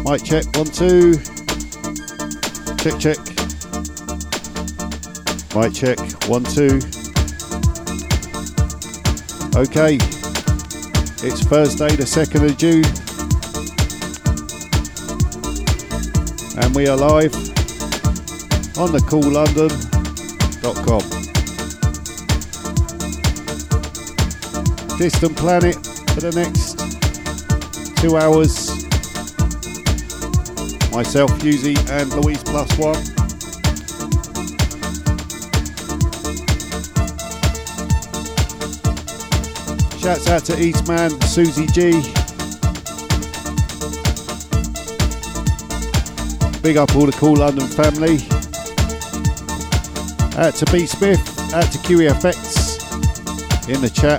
Mic check, 1, 2. Check, check. Mic check, 1, 2. Okay, it's Thursday the 2nd of June. And we are live on the coollondon.com. Distant Planet for the next 2 hours. Myself, Yuzi, and Louise plus one. Shouts out to Eastman, Susie G. Big up all the Cool London family. Out to B Smith, out to QEFX in the chat.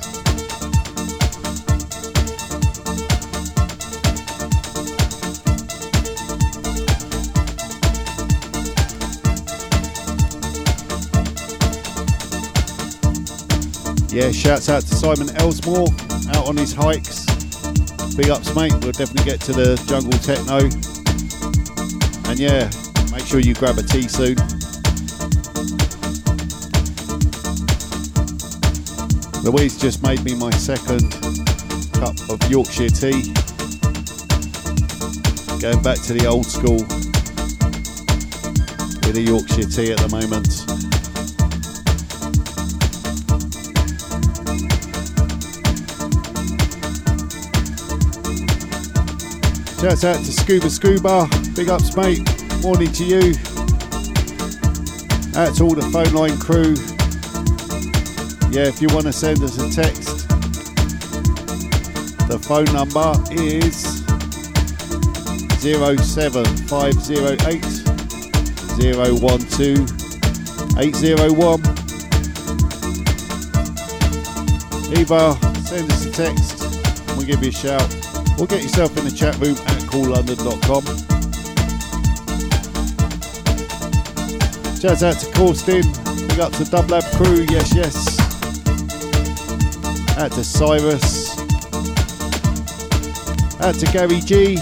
Yeah, shouts out to Simon Elsmore out on his hikes. Big ups, mate. We'll definitely get to the jungle techno. And yeah, make sure you grab a tea soon. Louise just made me my second cup of Yorkshire tea. Going back to the old school with a Yorkshire tea at the moment. Shouts out to Scuba, big ups mate, morning to you. Out to all the phone line crew. Yeah, if you want to send us a text, the phone number is 07508 012 801. Either send us a text and we'll give you a shout. Or get yourself in the chat room at coollondon.com. Shouts out to Corstin. Big up to Dublab crew. Yes, yes. Out to Cyrus. Out to Gary G.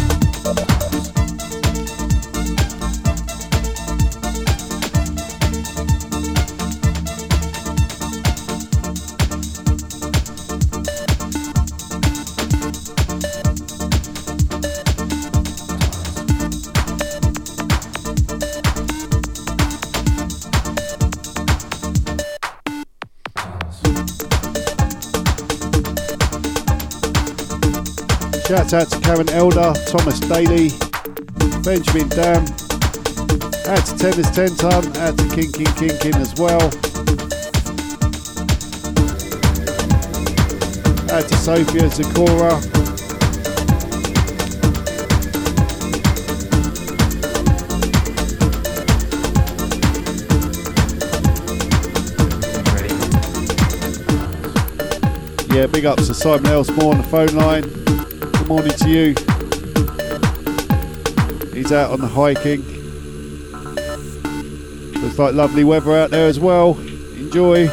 Shouts out to Karen Elder, Thomas Daly, Benjamin Dam, out to Tennis 10 Ton, out to Kinkin as well, out to Sophia Zakora, yeah, big ups to Simon Elsmore on the phone line. Good morning to you. He's out on the hiking. Looks like lovely weather out there as well. Enjoy.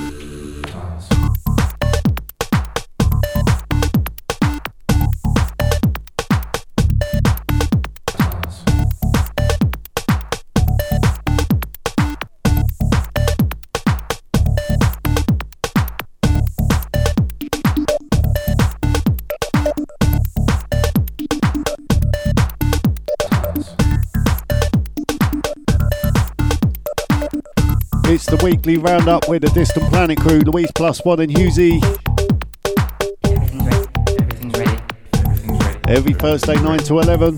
It's the weekly roundup with the Distant Planet crew, Louise plus one and Hughesy. Everything's ready. Every Thursday 9 to 11.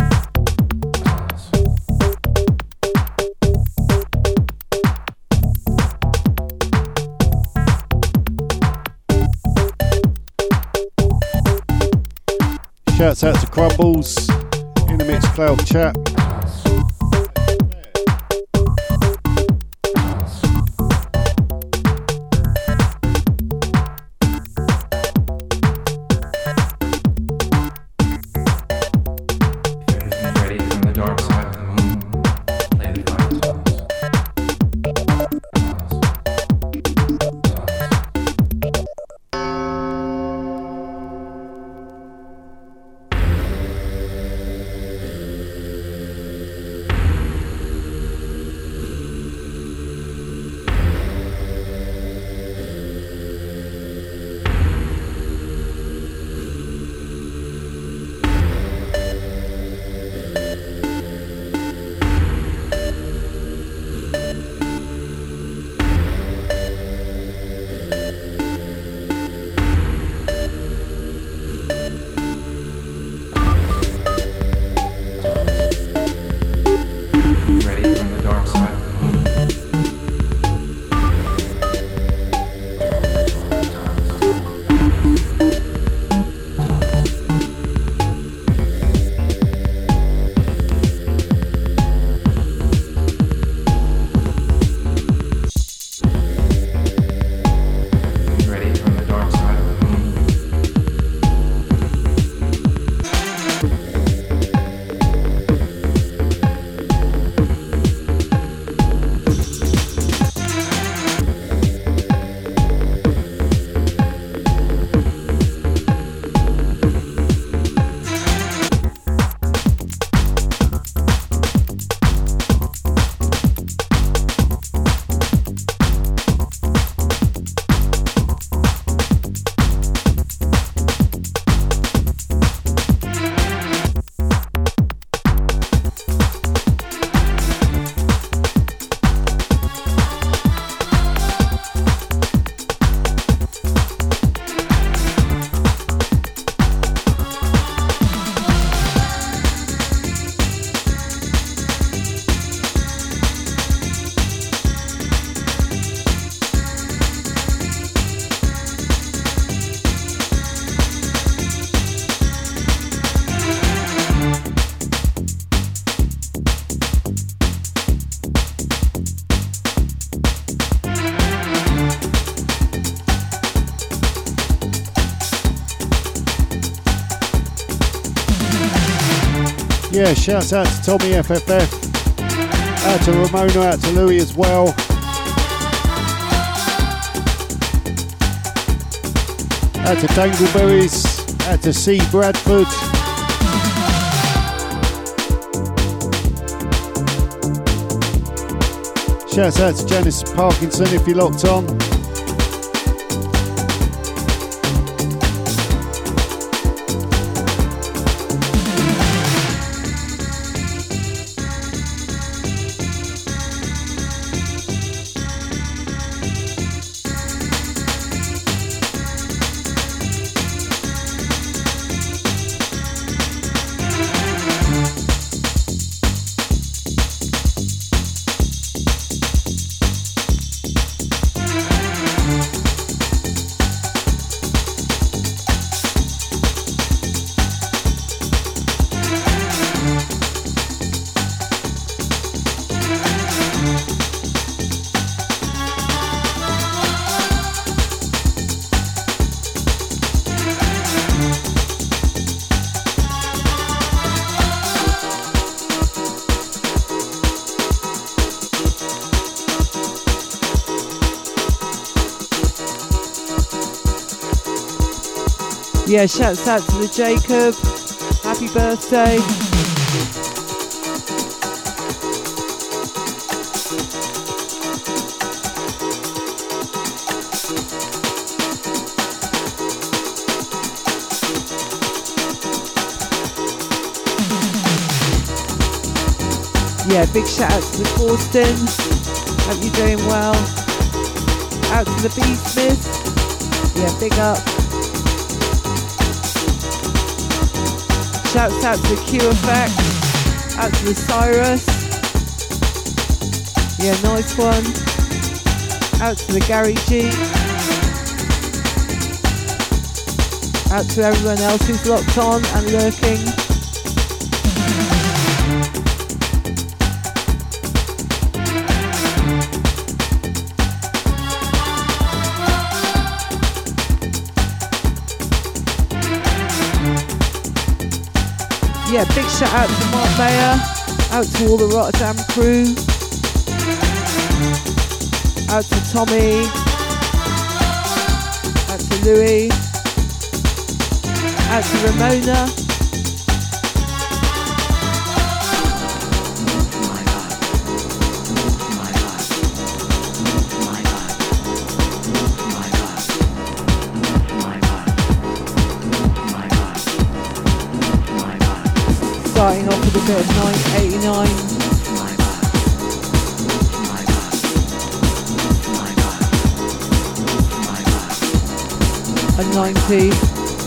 Shouts out to Crumbles in the Mixcloud chat. Yeah, shouts out to Tommy FFF, out to Ramona, out to Louis as well. Out to Dangleberries, out to C Bradford. Shouts out to Janice Parkinson if you're locked on. Yeah, shouts out to the Jacob. Happy birthday. Yeah, big shout out to the Forstons. Hope you're doing well. Out to the B-Smiths. Yeah, big up. Shouts out to the Q Effect, out to the Cyrus, yeah, nice one. Out to the Gary G, out to everyone else who's locked on and lurking. Yeah, big shout out to Mark Mayer, out to all the Rotterdam crew, out to Tommy, out to Louis, out to Ramona. Starting off with a bit of 989. and 90s.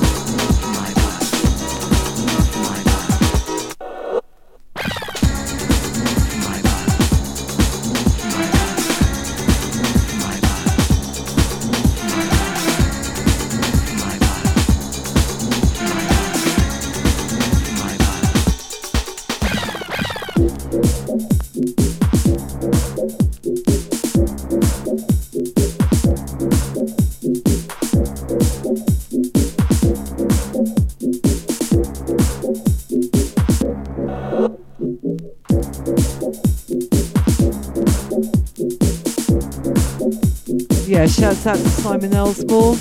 Yeah, shouts out to Simon Elsmore.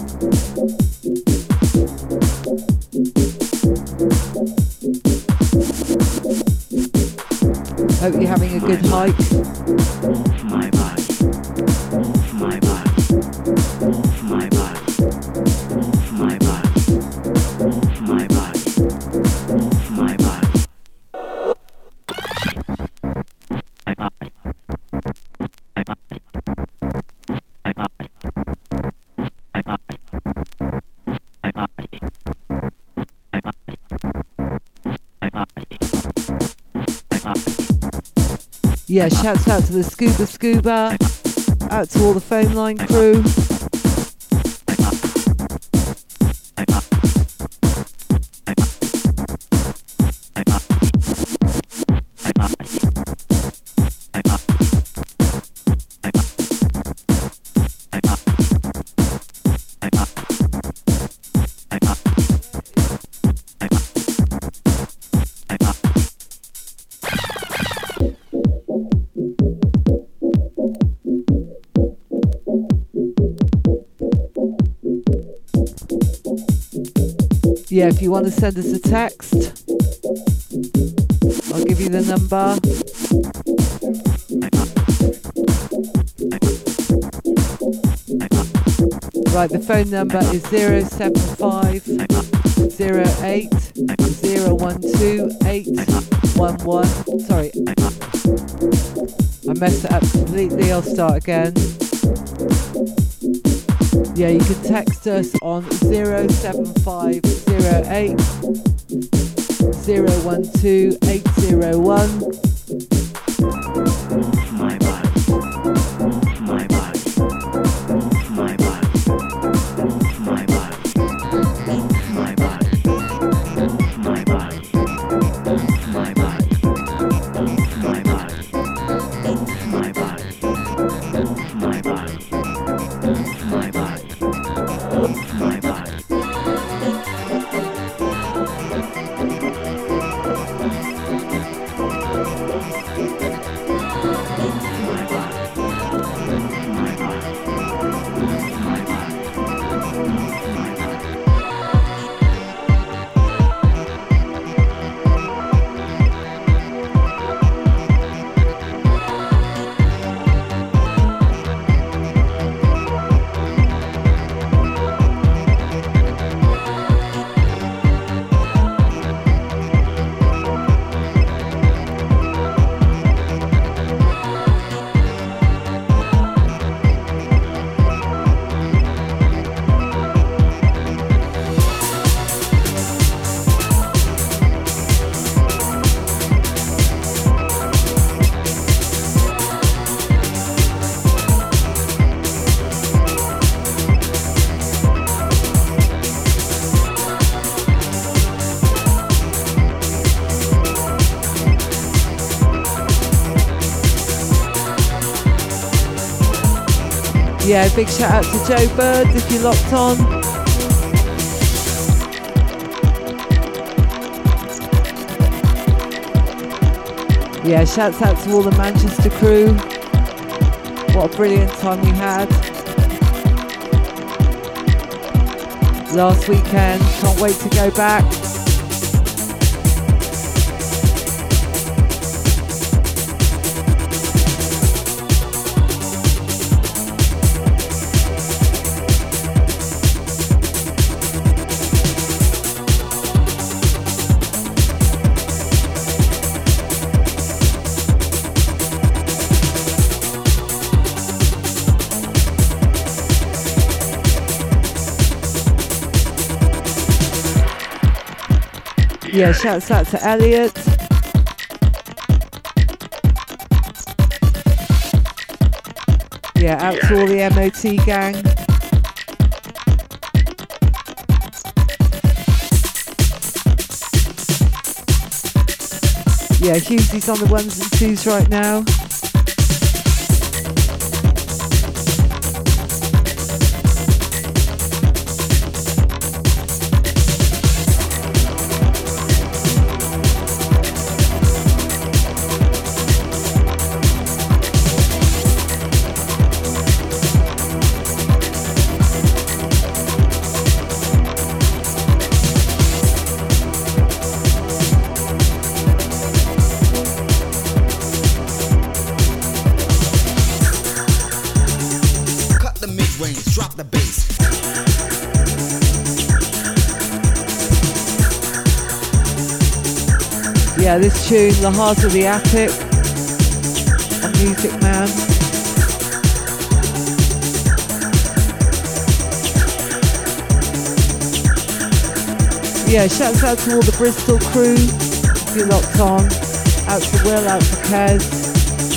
Hope you're having a good hike. Move my body. Move my body. Move my body. Move my body. Move my body. Move my body. My body. My body. My body. My body. My body. My body. My body. My body. Yeah, shouts out to the Scuba, out to all the phone line crew. Yeah, if you want to send us a text, I'll give you the number. Right, the phone number is 075 08 012 811. Sorry, I messed it up completely. I'll start again. Yeah, you can text us on 075 08 012 801. Move my body. Move my body. Move my body. Move my body. Move my body. Move my body. Move my body. Move my body. Move my body. Move my body. Move my body. Move my body. Yeah, big shout out to Joe Birds if you're locked on. Yeah, shouts out to all the Manchester crew. What a brilliant time we had last weekend. Can't wait to go back. Yeah, shouts out to Elliot. Yeah, out to all the MOT gang. Yeah, Hughesy's on the ones and twos right now. Yeah, this tune, The Heart of the Attic, on Music Man. Yeah, shouts out to all the Bristol crew, if you're locked on. Out to Will, out to Kez.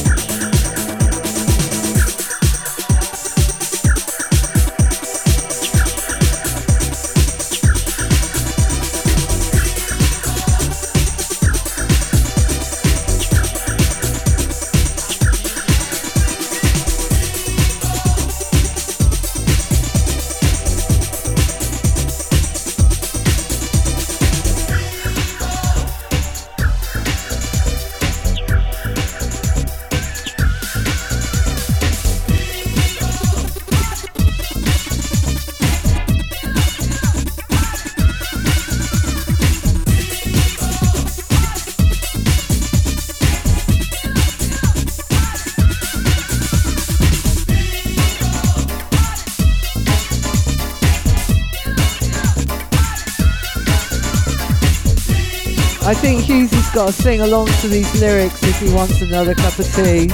I think Hughesy's got to sing along to these lyrics if he wants another cup of tea.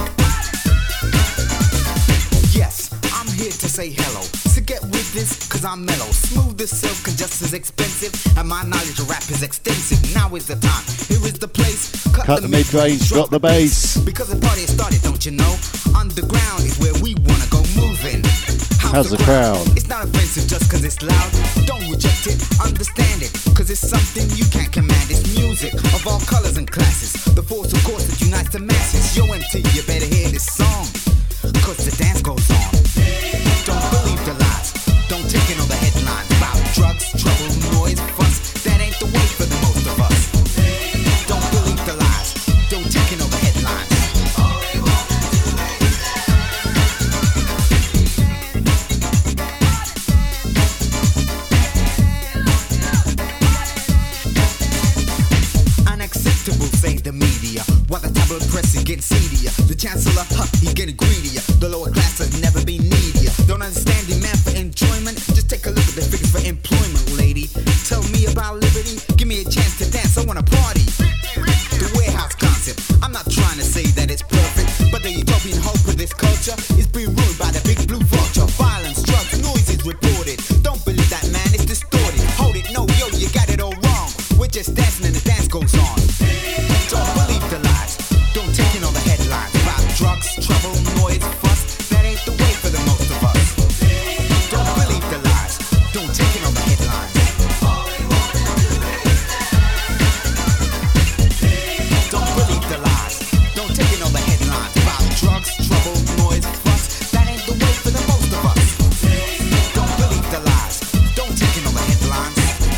Yes, I'm here to say hello. So get with this, cause I'm mellow. Smooth as silk and just as expensive. And my knowledge of rap is extensive. Now is the time, here is the place. Cut the mid-range, drop the bass. Because the party has started, don't you know? Underground is where we wanna go moving. How's the crowd? It's not offensive just cause it's loud. Don't reject it, understand it. Cause it's something you can't command. It's music of all colors and classes. The force of course that unites the masses. Yo MT, you better hear this song. Cause the dance goes on. Don't believe the lies. Don't take in all the headlines about drugs, trouble, noise, fuss. That ain't the way for the most of us. Don't believe the lies. Don't take in all the headlines. Unacceptable, say the media. While the tabloid press is getting seedier. The chancellor, he's getting greedier. The lower class has never been needier. Don't understand demand for enjoyment. Just take a look at the figures for employment, lady. Tell me about liberty. Give me a chance to dance. I wanna party. The warehouse concept. I'm not trying to say that it's perfect, but the utopian hope of this culture is being ruined by the big blue vulture. Violence, drugs, noise is reported. Don't believe that, man. It's distorted. Hold it, no, yo, you got it all wrong. We're just dancing and the dance goes on. Don't believe the lies. Don't take in all the headlines about drugs, trouble, noise, fuss. That ain't the way for the most of us. Don't believe the lies. Don't take in all the headlines. Don't believe the lies. Don't take in all the headlines about drugs, trouble, noise, fuss. That ain't the way for the most of us. Don't believe the lies. Don't take in all the headlines.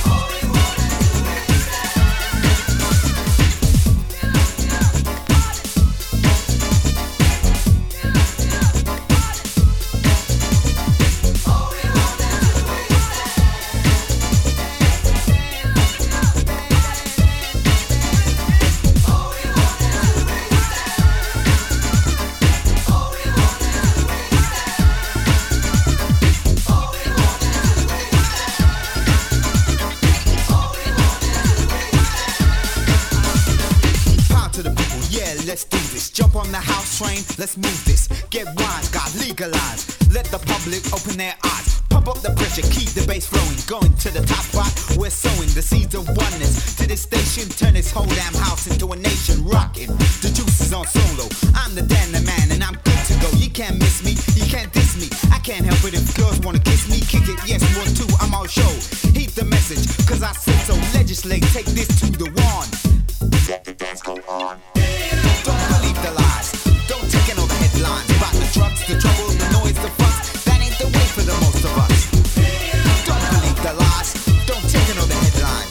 Let's do this. Jump on the house train. Let's move this. Get wise, God legalize. Let the public open their eyes. Pump up the pressure, keep the bass flowing. Going to the top spot, we're sowing the seeds of oneness. To this station, turn this whole damn house into a nation rocking. The juice is on solo. I'm the Dan the man, and I'm good to go. You can't miss me, you can't diss me. I can't help it if girls wanna kiss me. Kick it, yes, 1, 2, I'm all show. Heed the message, cause I said so. Legislate, take this to the one. Let the dance go on. Don't believe the lies. Don't take in all the headlines about the drugs, the trouble, the noise, the fuss. That ain't the way for the most of us. Don't believe the lies. Don't take in all the headlines.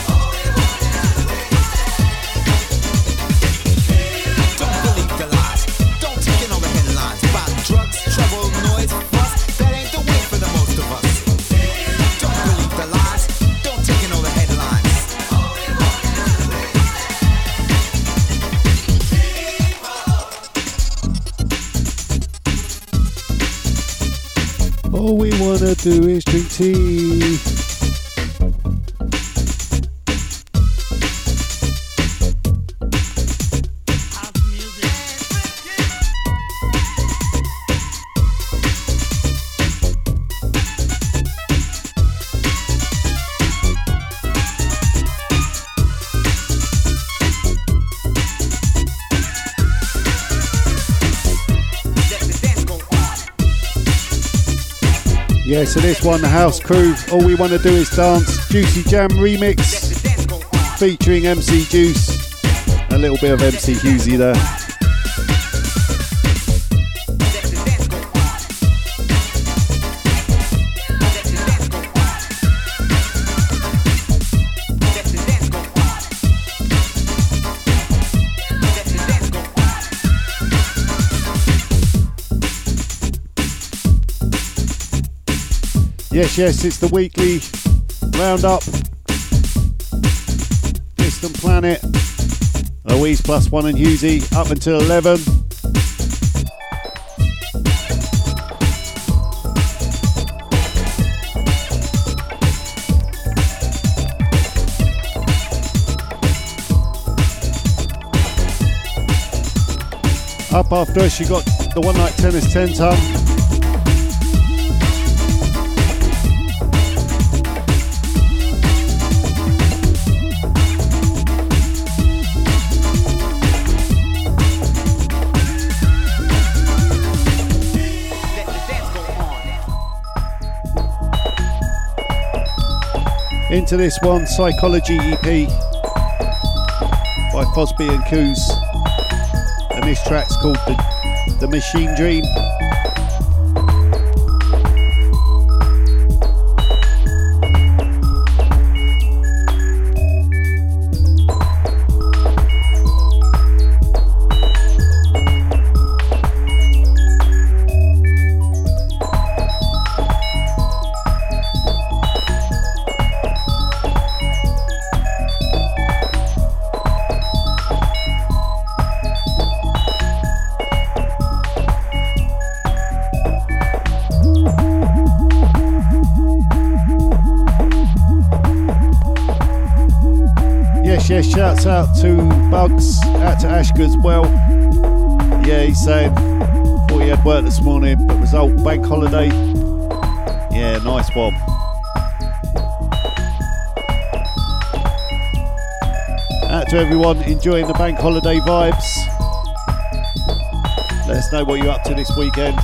Don't believe the lies. Don't take in all the headlines about drugs, trouble, noise, fuss. That ain't the way for the most of us. Don't believe the lies. Don't take in all the headlines. All we wanna do is drink tea. Yeah, so this one, the House Crew, All We Wanna Do Is Dance, Juicy Jam remix, featuring MC Juice, a little bit of MC Hughesy there. Yes, it's the weekly roundup. Distant Planet, Louise +1 and Hughesy up until 11. Up after us, you got the One Night Tennis 10 ton. Into this one, Psychology EP by Fosby and Coos, and this track's called The Machine Dream. Yes, shouts out to Bugs, out to Ashka as well. Yeah, he's saying, thought he had work this morning, but result bank holiday. Yeah, nice one. Out to everyone enjoying the bank holiday vibes. Let us know what you're up to this weekend.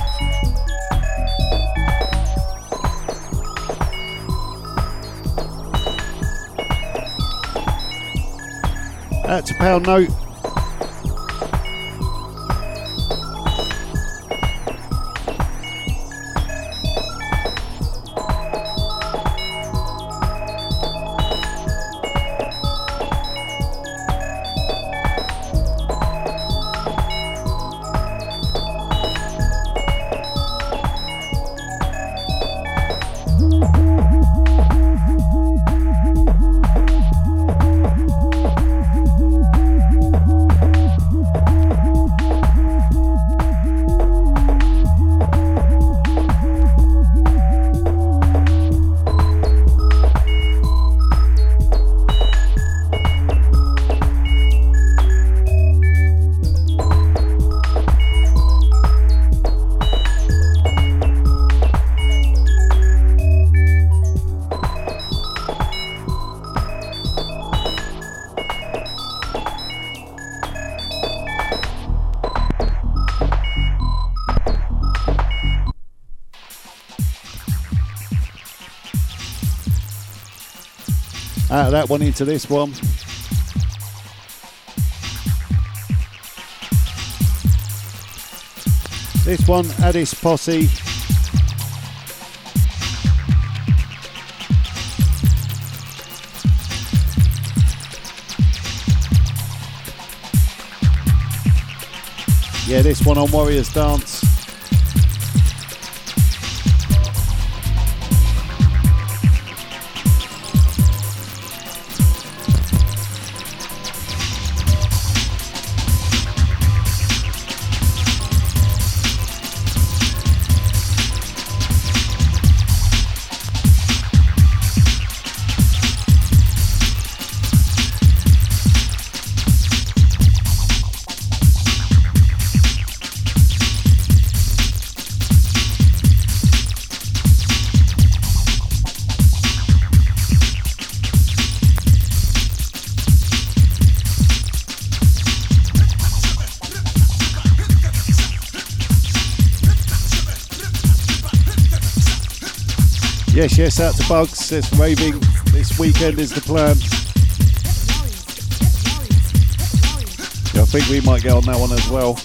Out to Pound Note. Out of that one into this one. This one, Addis Posse. Yeah, this one on Warriors Dance. Yes, out to Bugs. It's raving. This weekend is the plan. Yeah, I think we might get on that one as well.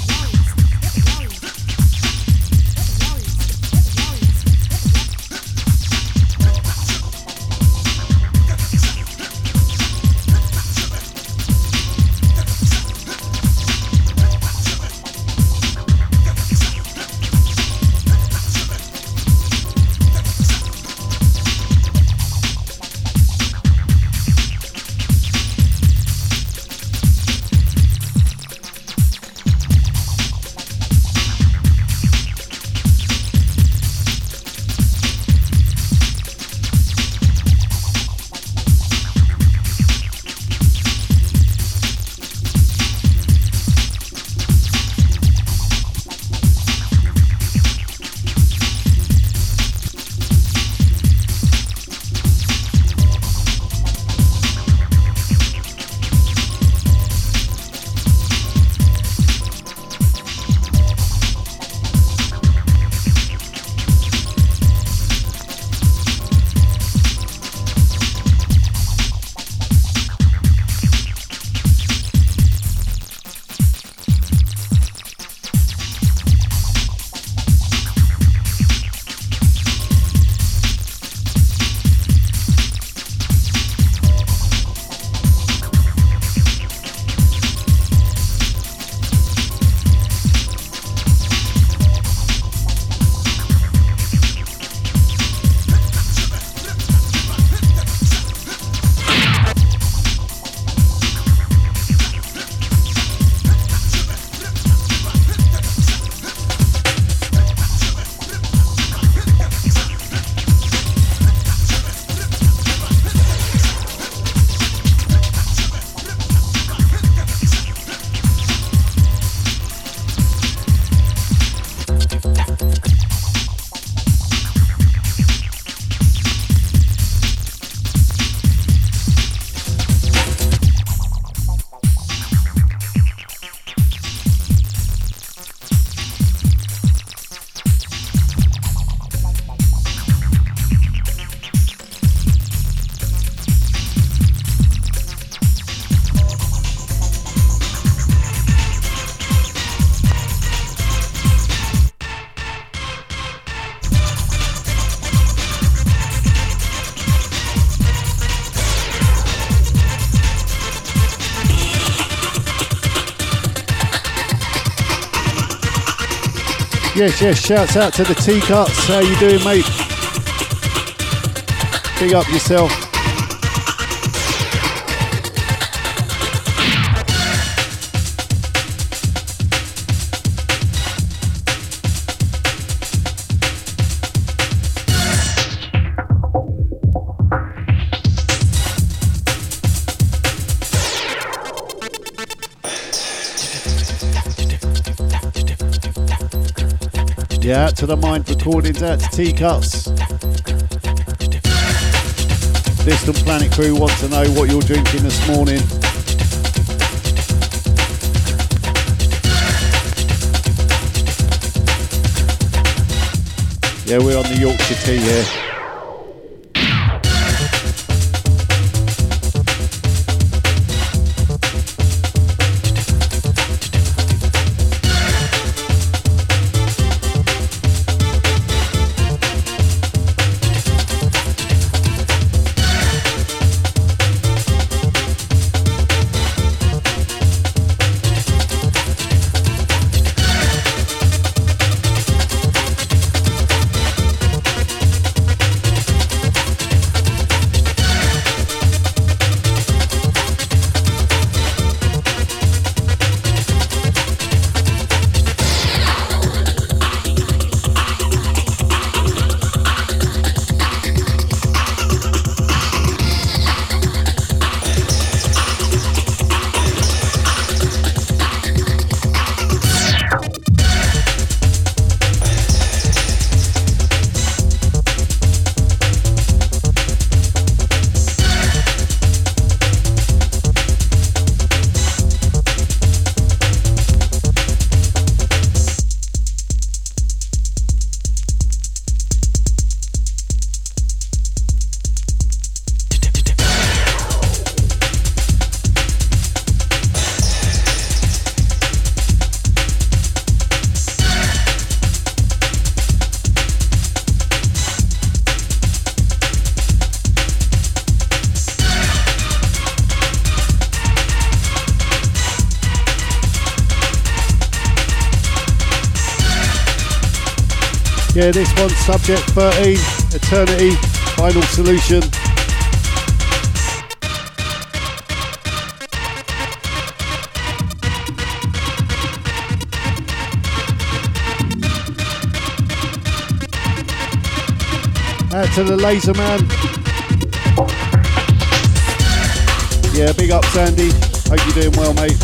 Yes, shouts out to the T-Cuts. How you doing, mate? Big up yourself. Yeah, out to the Mind Recordings, out to T-Cuts. Distant Planet crew want to know what you're drinking this morning. Yeah, we're on the Yorkshire tea here. Yeah, this one's Subject 13, Eternity, Final Solution. Out to the Laser Man. Yeah, big up Sandy. Hope you're doing well, mate.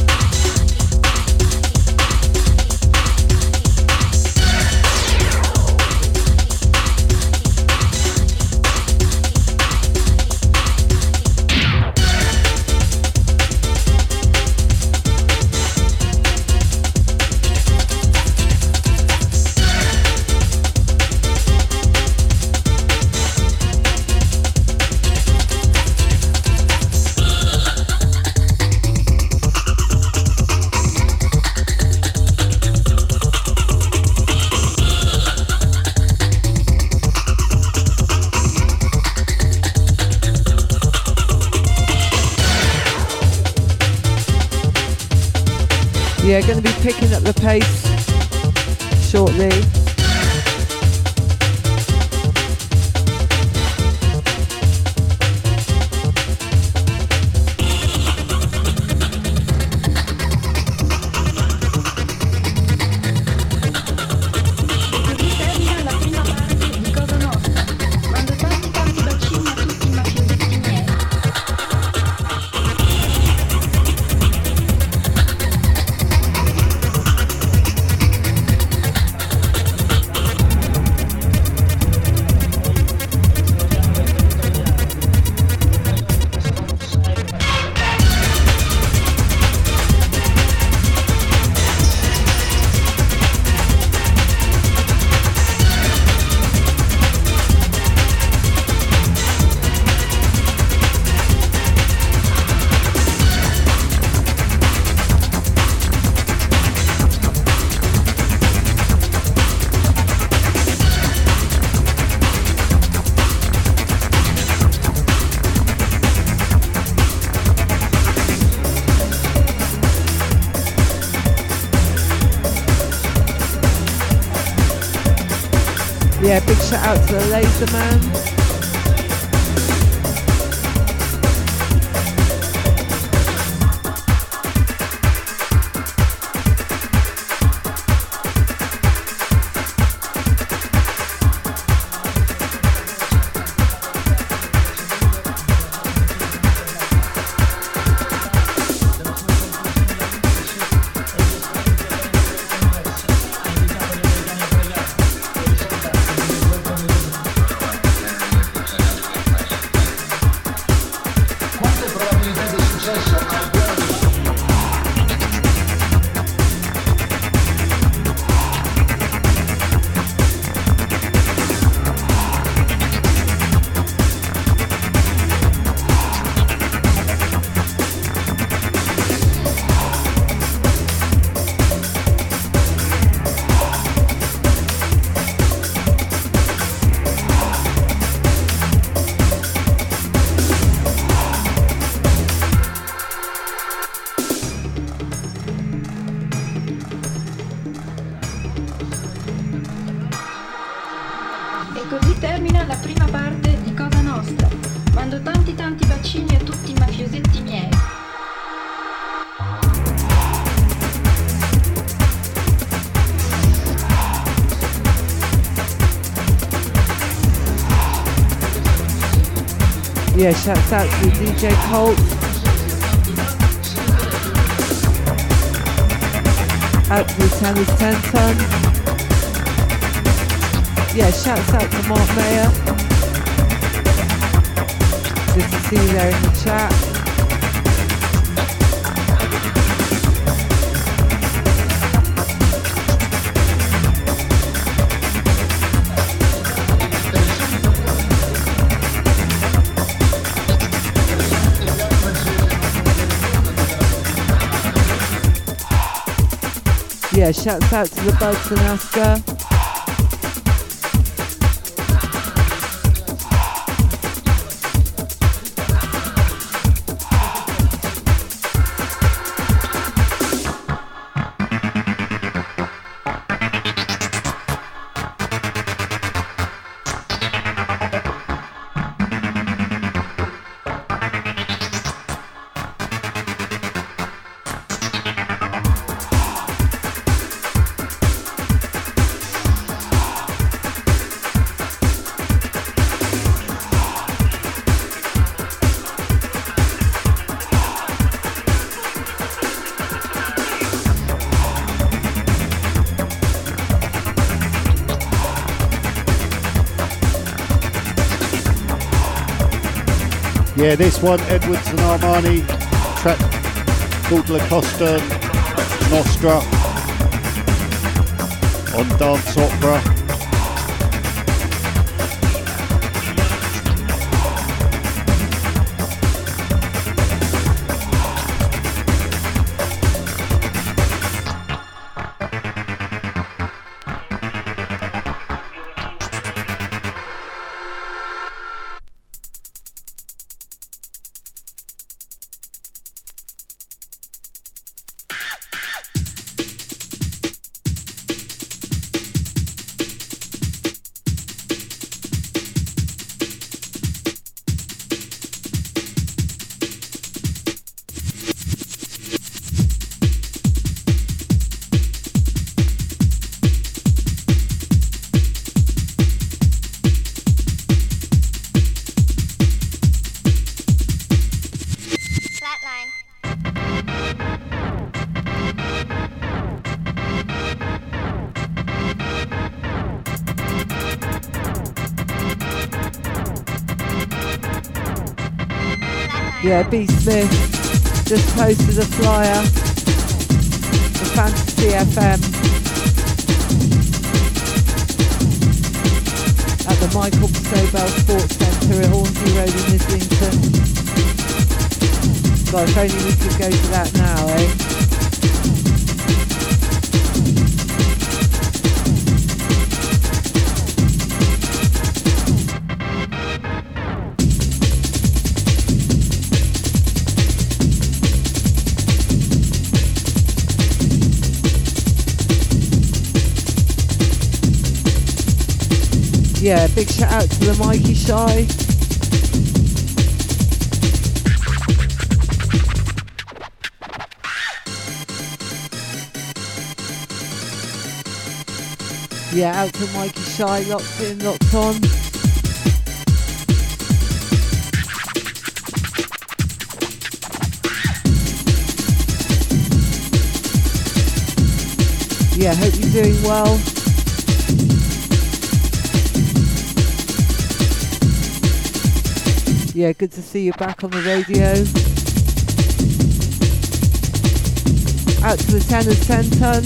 Yeah, going to be picking up the pace shortly. Yeah, big shout out to the Laser Man. Yeah, shouts out to DJ Colt. Out to the Tammy's 10 ton. Yeah, shouts out to Mark Mayer. Good to see you there in the chat. Yeah, shouts out to the Bugs and Asker. Yeah, this one, Edwards and Armani, track called La Costa Nostra on Dance Opera. Yeah, B. Smith just posted a flyer for Fantasy FM at the Michael Snowbell Sports Centre at Hornsey Road in Islington. God, if only we could go to that now, eh? Yeah, big shout out to the Mikey Shy. Yeah, out to Mikey Shy, locked in, locked on. Yeah, hope you're doing well. Yeah, good to see you back on the radio. Out to the Tenors 10 ton.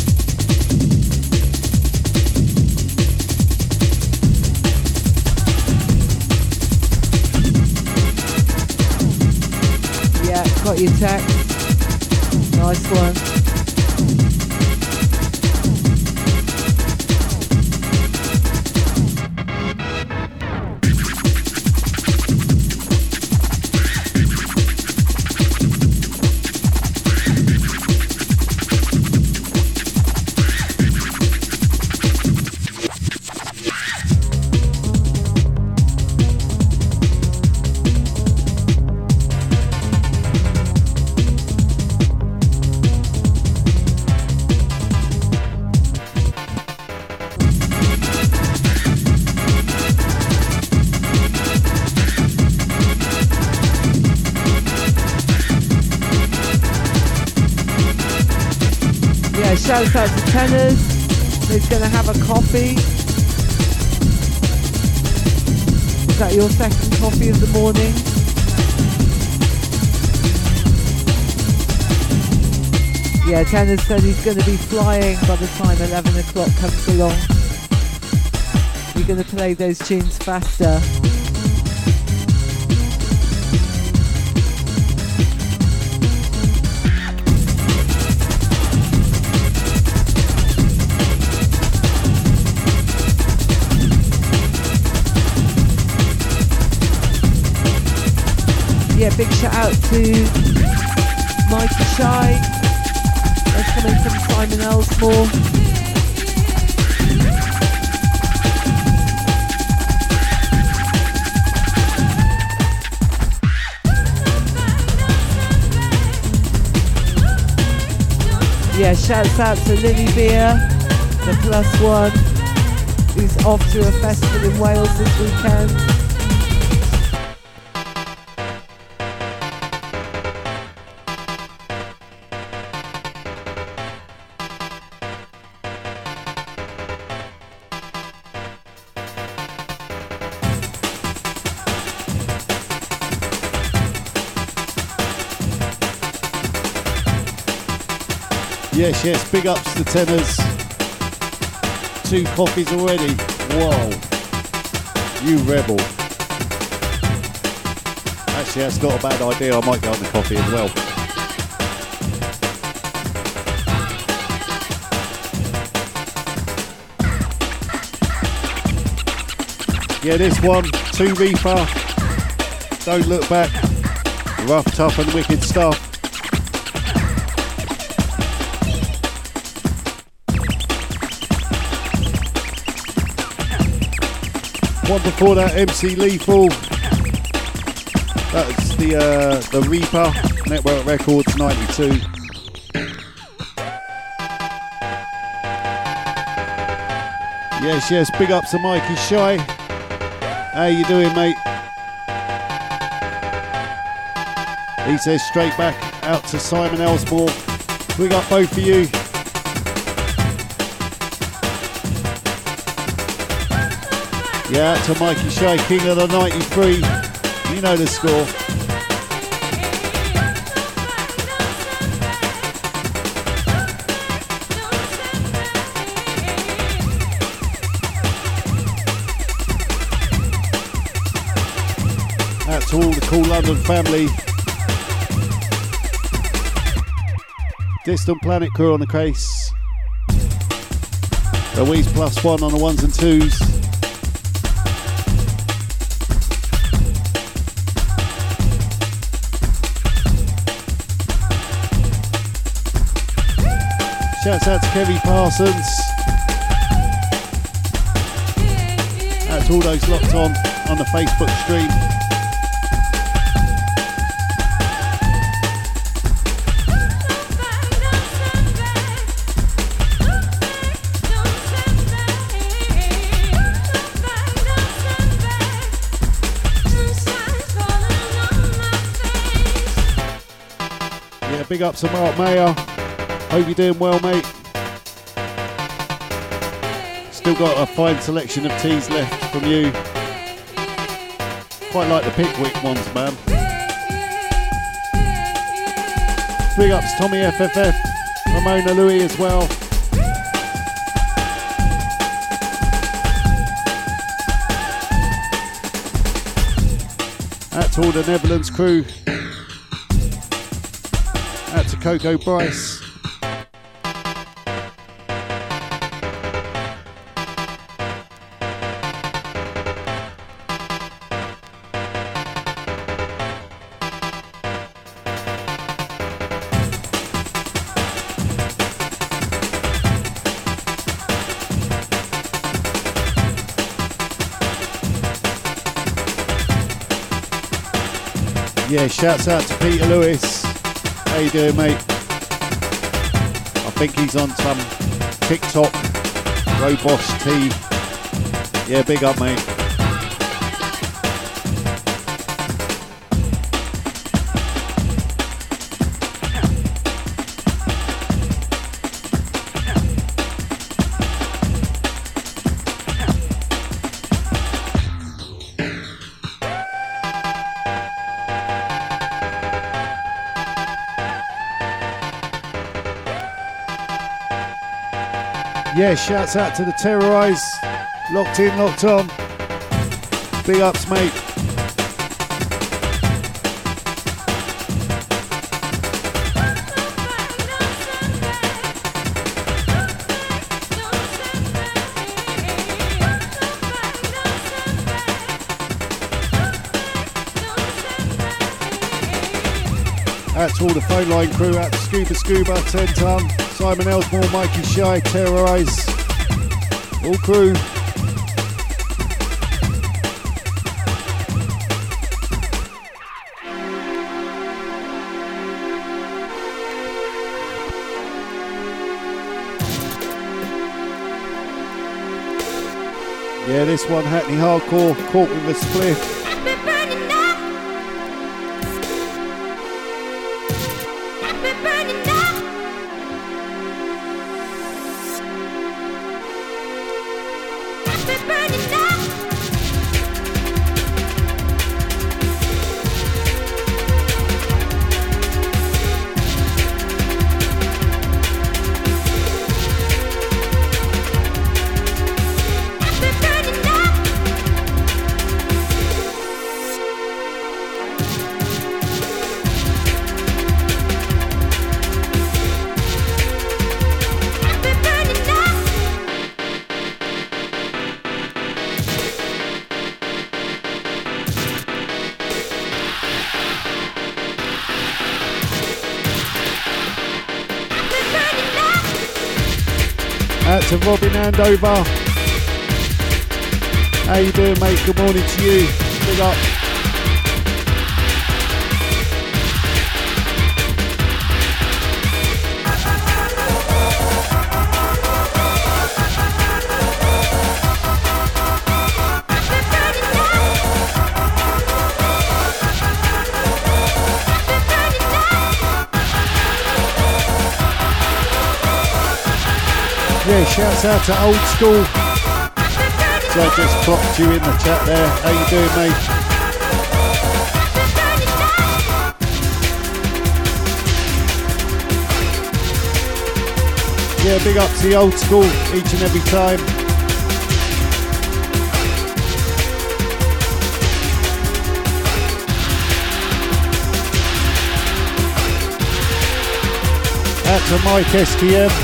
Yeah, got your text. Nice one. Shout out to Tenors, who's going to have a coffee. Is that your second coffee of the morning? Yeah, Tenors said he's going to be flying by the time 11 o'clock comes along. You're going to play those tunes faster. Yeah, big shout out to Mikey Shy. That's coming from Simon Elsmore. Yeah, shouts out to Lily Beer, the +1, who's off to a festival in Wales this weekend. Yes, yes, big ups to tenors. 2 coffees already. Whoa. You rebel. Actually, that's not a bad idea. I might go on the coffee as well. Yeah, this one, 2 Reaper. Don't look back. Rough, tough and wicked stuff. One before that, MC Lethal. That's the Reaper, Network Records 92. Yes, yes, big ups to Mikey Shy. How you doing, mate? He says straight back out to Simon Elsmore. Big up both of you. Yeah, out to Mikey Shy, king of the 93. You know the score. Out to all the cool London family. Distant Planet crew on the case. Louise +1 on the 1s and 2s. Shouts out to Kevin Parsons. Out to all those locked on the Facebook stream. Yeah, big ups to Mark Mayer. Hope you're doing well, mate. Still got a fine selection of teas left from you. Quite like the Pickwick ones, man. Big ups Tommy FFF, Ramona Louis as well. Out to all the Netherlands crew. Out to Coco Bryce. Yeah, shouts out to Peter Lewis. How you doing, mate? I think he's on some TikTok, Robosh T. Yeah, big up, mate. Yeah, shouts out to the Terrorize. Locked in, locked on. Big ups, mate. Out to all the phone line crew, out to Scuba, 10 Ton, Simon Elsmore, Mikey Shy, Terrorize, all crew. Yeah, this one, Hackney Hardcore, caught with a spliff. Out to Robin Andover. How you doing, mate? Good morning to you. Big up. Yeah, shouts out to Old School. So I just clocked you in the chat there. How you doing, mate? Yeah, big up to the Old School each and every time. Out to Mike STM.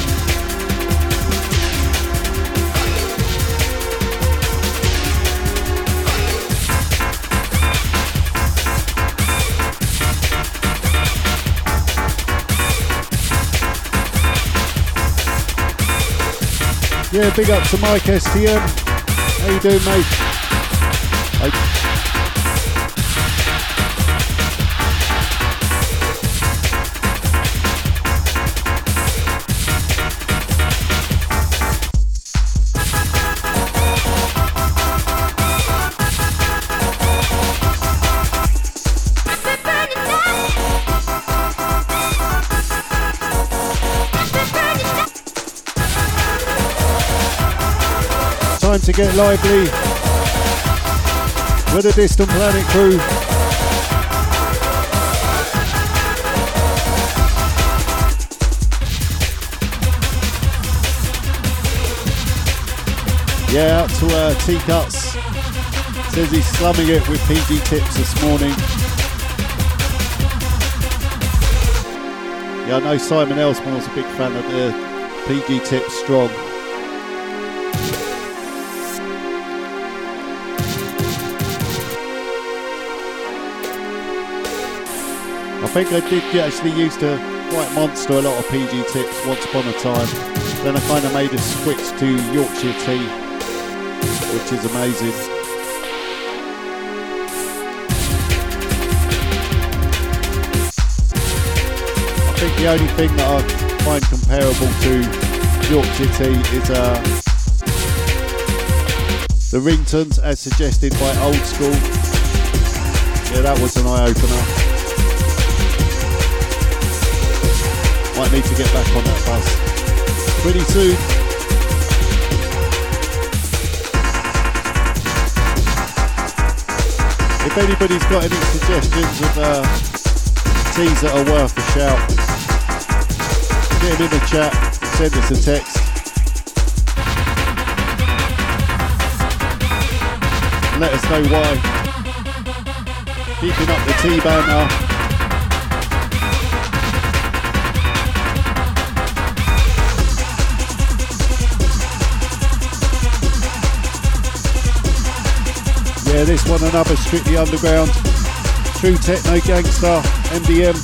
Yeah, big up to Mike STM. How you doing, mate? Time to get lively with the Distant Planet crew. Yeah, out to T-Cuts. Says he's slumming it with PG Tips this morning. Yeah, I know Simon Elsmore's a big fan of the PG Tips Strong. I think I did actually used to quite monster a lot of PG Tips once upon a time. Then I kind of made a switch to Yorkshire tea, which is amazing. I think the only thing that I find comparable to Yorkshire tea is the ringtones as suggested by Old School. Yeah, that was an eye-opener. Might need to get back on that bus pretty soon. If anybody's got any suggestions of teas that are worth a shout, get them in the chat, send us a text. Let us know why. Keeping up the tea banner. Yeah, this one another Strictly Underground, True Techno Gangster, MDM.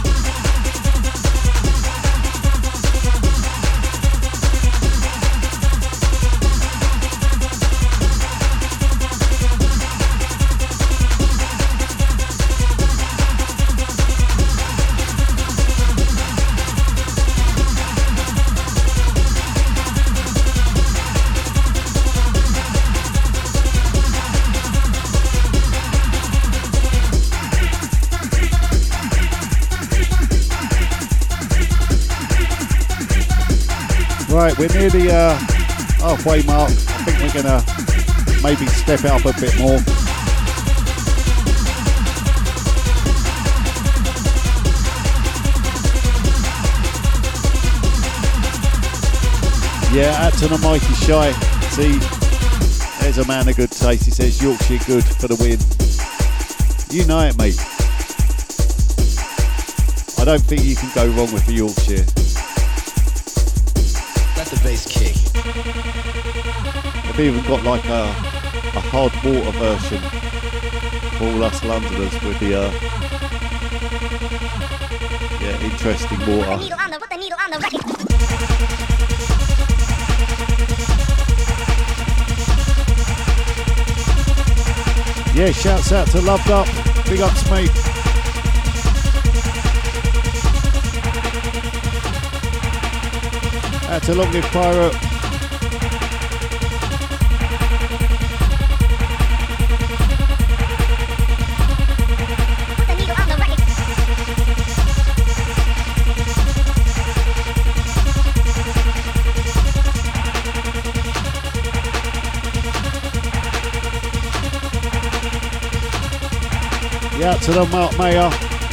Right, we're near the halfway mark. I think we're gonna maybe step it up a bit more. Yeah, out to the Mikey Shy. See, there's a man of good taste. He says Yorkshire good for the win. You know it, mate. I don't think you can go wrong with the Yorkshire. The bass kick. They've even got like a hard water version for all us Londoners with the interesting water. Yeah, shouts out to Loved Up. Big ups, mate. Out to Long Live Pirate. Yeah, to the Mark Mayer.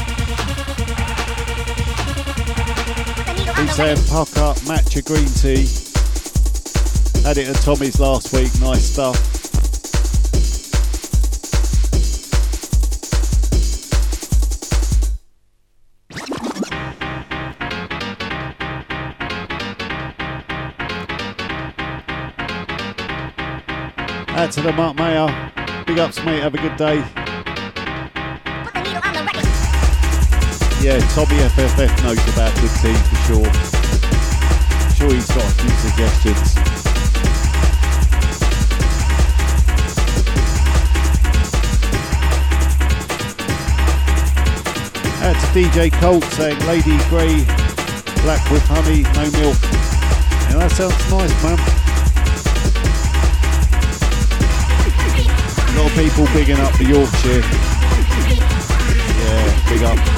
He's saying puck up, match a green tea. Had it at Tommy's last week, nice stuff. Out to the Mark Mayer. Big ups, mate, have a good day. Yeah, Tommy FFF knows about good tea for sure. I'm sure he's got a few suggestions. Out to DJ Colt saying Lady Grey, black with honey, no milk. Yeah, that sounds nice, man. A lot of people bigging up the Yorkshire. Yeah, big up.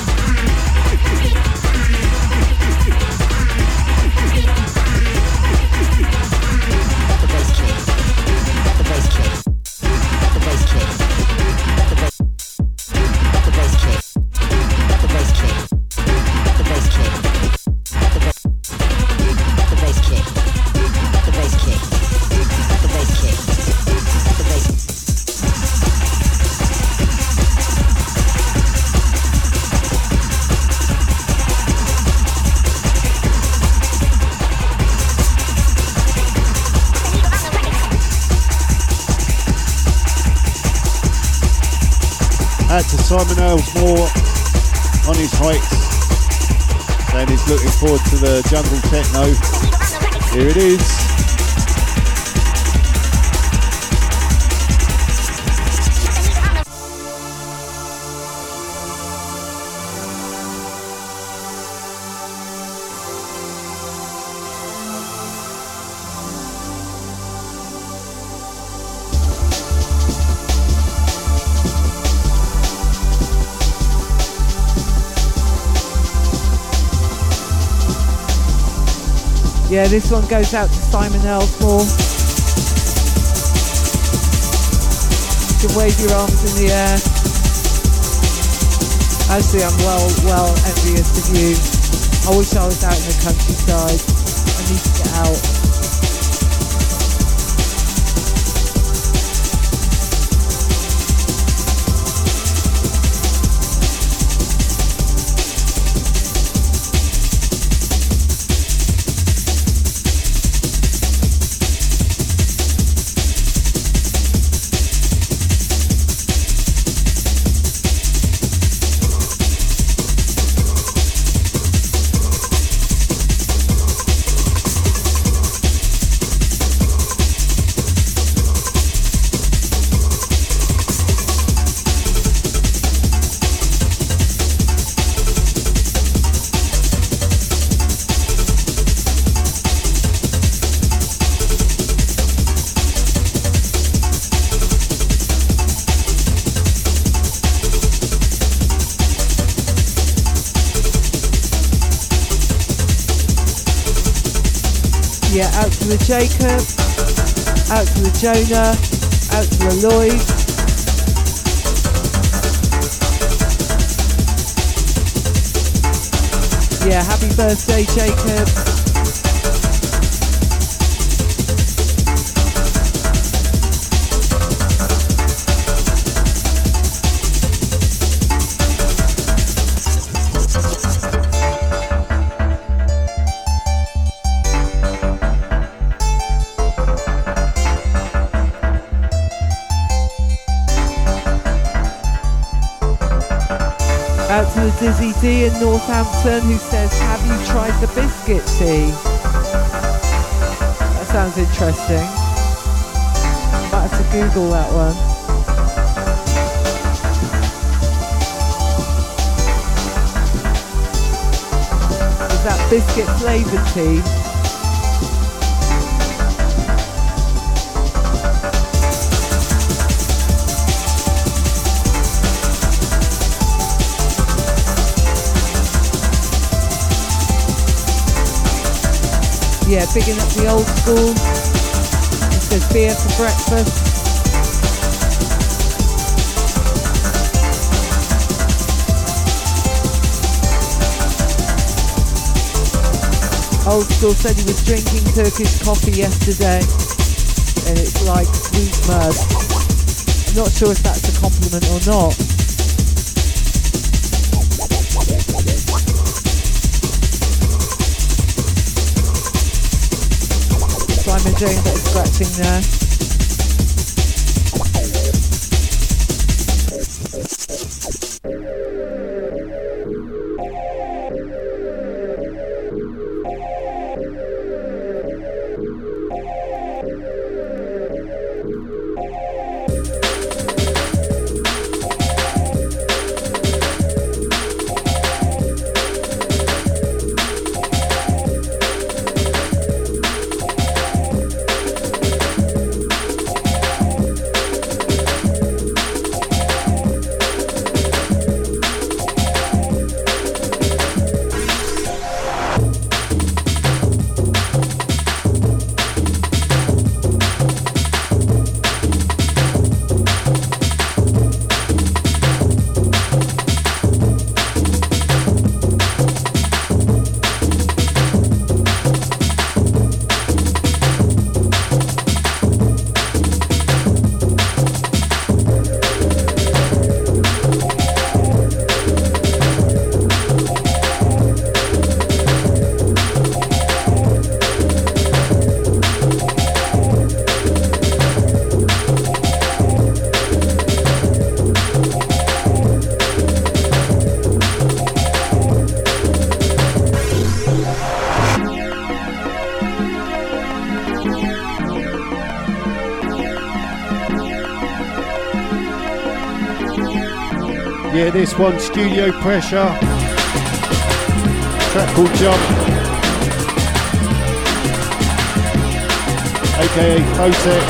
Out to Simon Earlsmore on his hikes, saying he's looking forward to the jungle techno. Here it is. Yeah, this one goes out to Simon Elsmore. You can wave your arms in the air. Actually, I'm well envious of you. I wish I was out in the countryside. I need to get out. Yeah, out to the Jacob, out to the Jonah, out to the Lloyd. Yeah, happy birthday, Jacob. Out to the Dizzy D in Northampton who says, have you tried the biscuit tea? That sounds interesting. Might have to Google that one. biscuit flavoured tea. Yeah, bigging up the old school. It says beer for breakfast. Old school said he was drinking Turkish coffee yesterday and it's like sweet mud. I'm not sure if that's a compliment or not. Simon doing a bit of scratching there. Yeah, this one, Studio Pressure, track called Jump, aka Photec.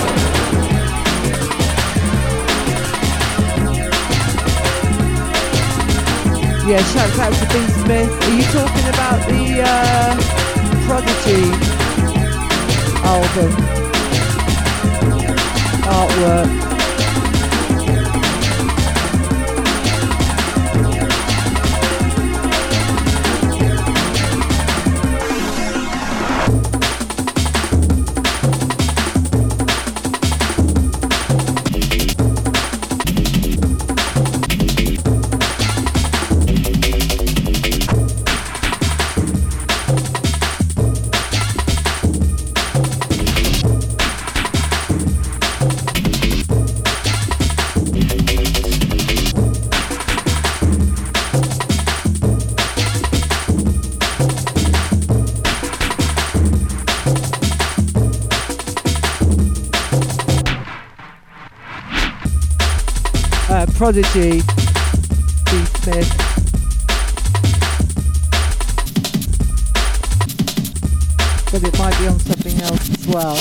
Yeah, shouts out to B Smith. Are you talking about the Prodigy album artwork? Prodigy, B Smith. But it might be on something else as well.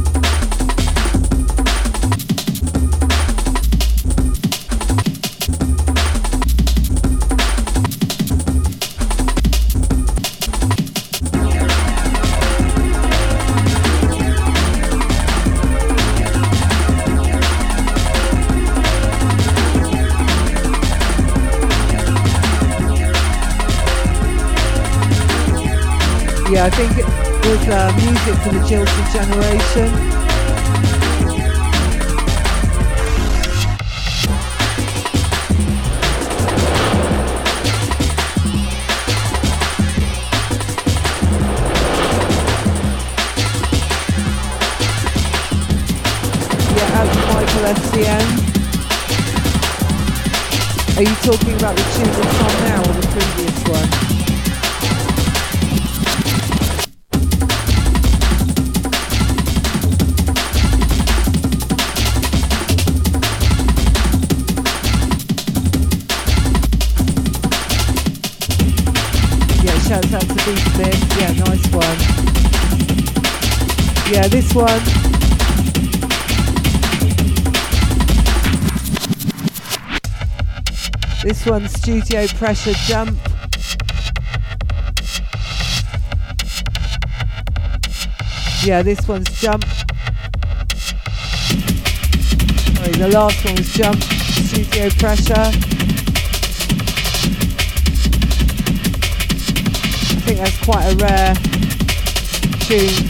Yeah, I think it was music for the Jilted generation. Yeah, out to Michael SCN. Are you talking about the tune that's on now or the previous one? shouts out to B Smith. Yeah, nice one. Yeah, this one. This one's Studio Pressure Jump. Yeah, this one's Jump. Sorry, the last one was Jump, Studio Pressure. I think that's quite a rare tune.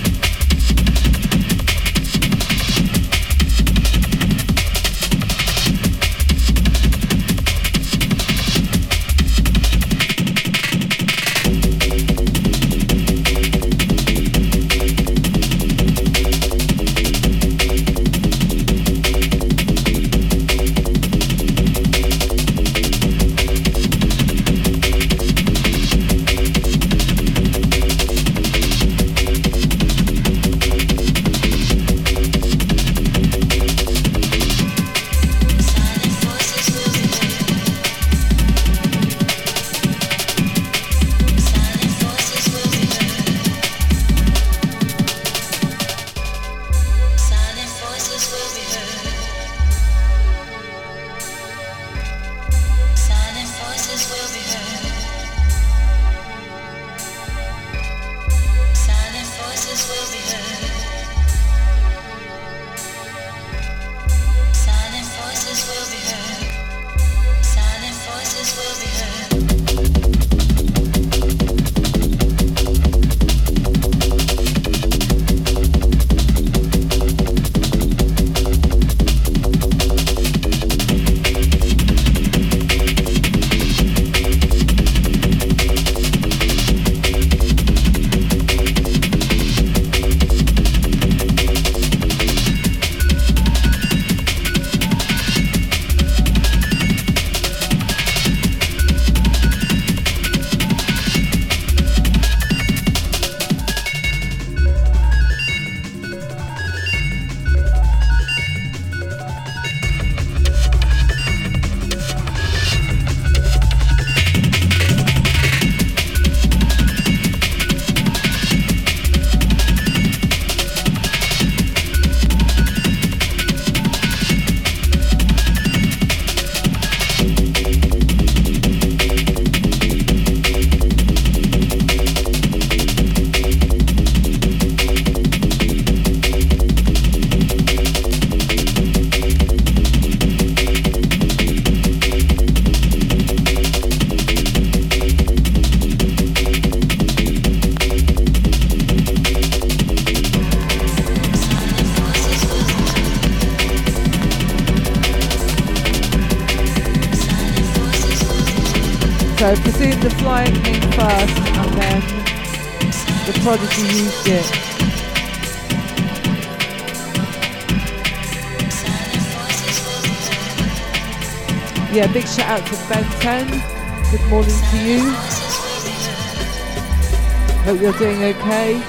So presume the flying came first and then the Prodigy used it. Yeah, big shout out to Ben 10. Good morning to you. Hope you're doing okay.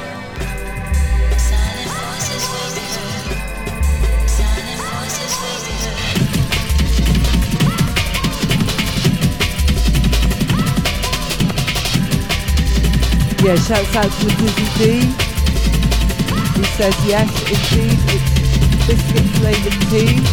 Yeah, shouts out to the Dizzy D, who says yes, indeed, it's biscuit flavoured tea.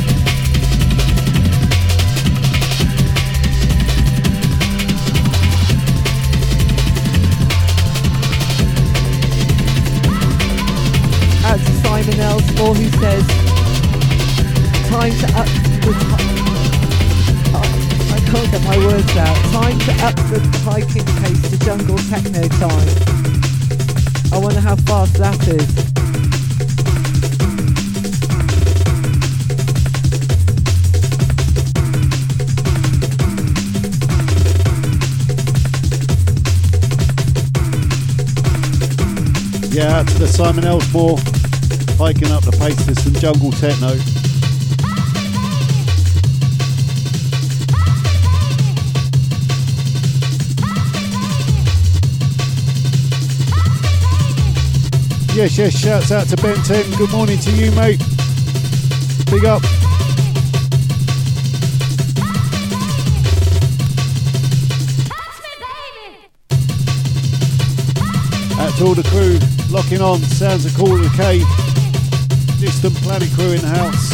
Out to Simon Elsmore, who says, time to up the I can't get my words out. Time to up the hiking pace to jungle techno time. I wonder how fast that is. Yeah, out to the Simon Elsmore, hiking up the pace to some jungle techno. Yes, shouts out to Ben 10. Good morning to you, mate. Big up. to all the crew locking on. Sounds of Call of the Cave. Distant Planet crew in the house.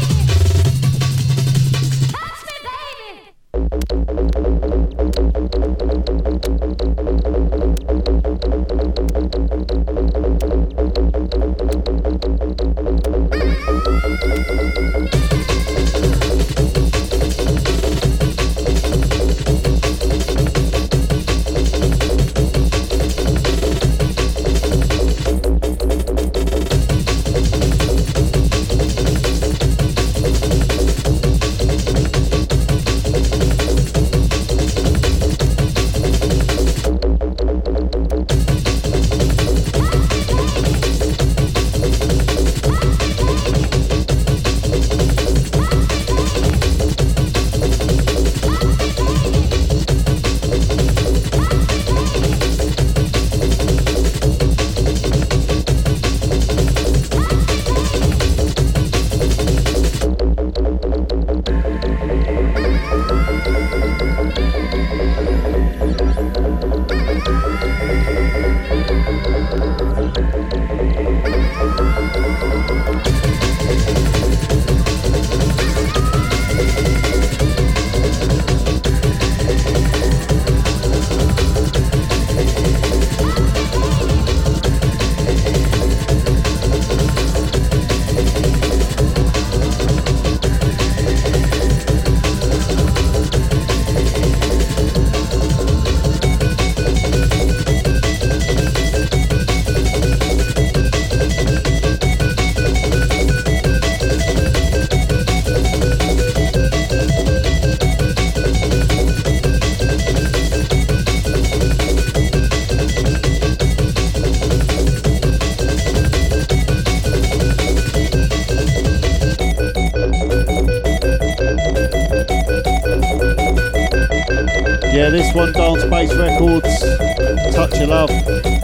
Yeah, this one, Dance Bass Records, Touch Your Love.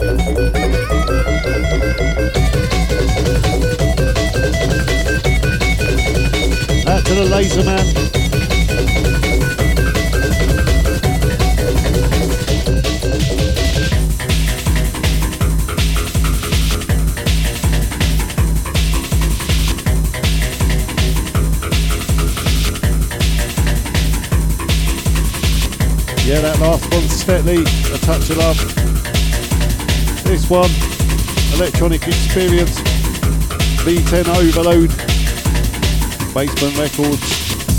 Out to the Laser Man. Yeah, that last one's Stetley, A Touch of Love. This one, Electronic Experience, V10 Overload, Basement Records.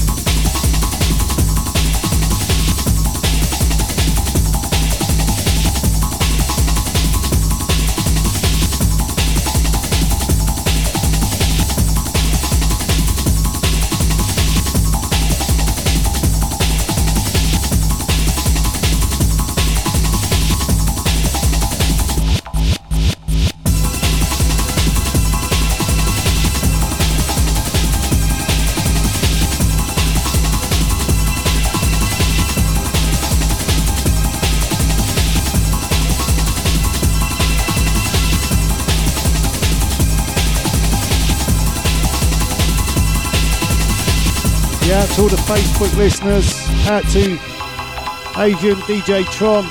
Out to all the Facebook listeners, out to Adrian, DJ Tron.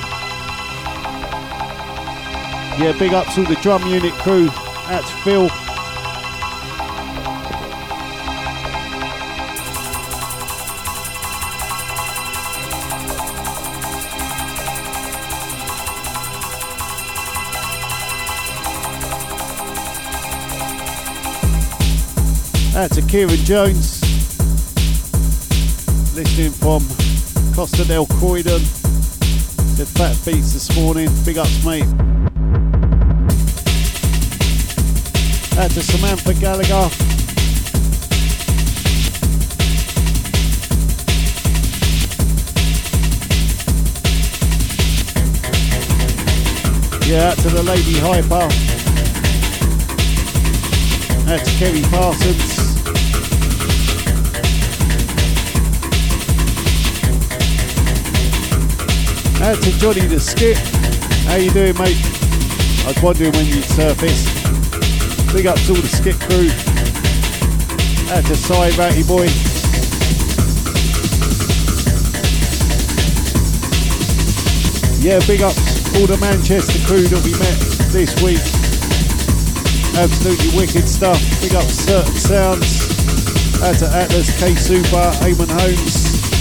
Yeah, big up to all the drum unit crew, out to Phil. Out to Kieran Jones. Listening from Costa del Croydon. Said fat beats this morning. Big ups, mate. Out to Samantha Gallagher. Yeah, out to the Lady Hyper. Out to Kerry Parsons. Out to Johnny the Skip. How you doing, mate? I was wondering when you'd surface. Big up to all the Skip crew. Out to Cy Ratty Boy. Yeah, big ups All the Manchester crew that we met this week. Absolutely wicked stuff. Big up Certain Sounds. Out to Atlas, K Super, Eamon Holmes.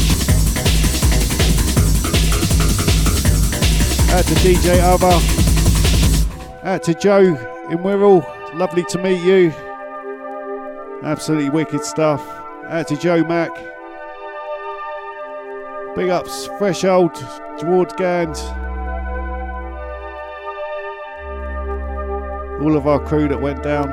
Out to DJ Other. Out to Joe in Wirral. Lovely to meet you. Absolutely wicked stuff. Out to Joe Mack. Big ups, Threshold, Gerard Gand. All of our crew that went down.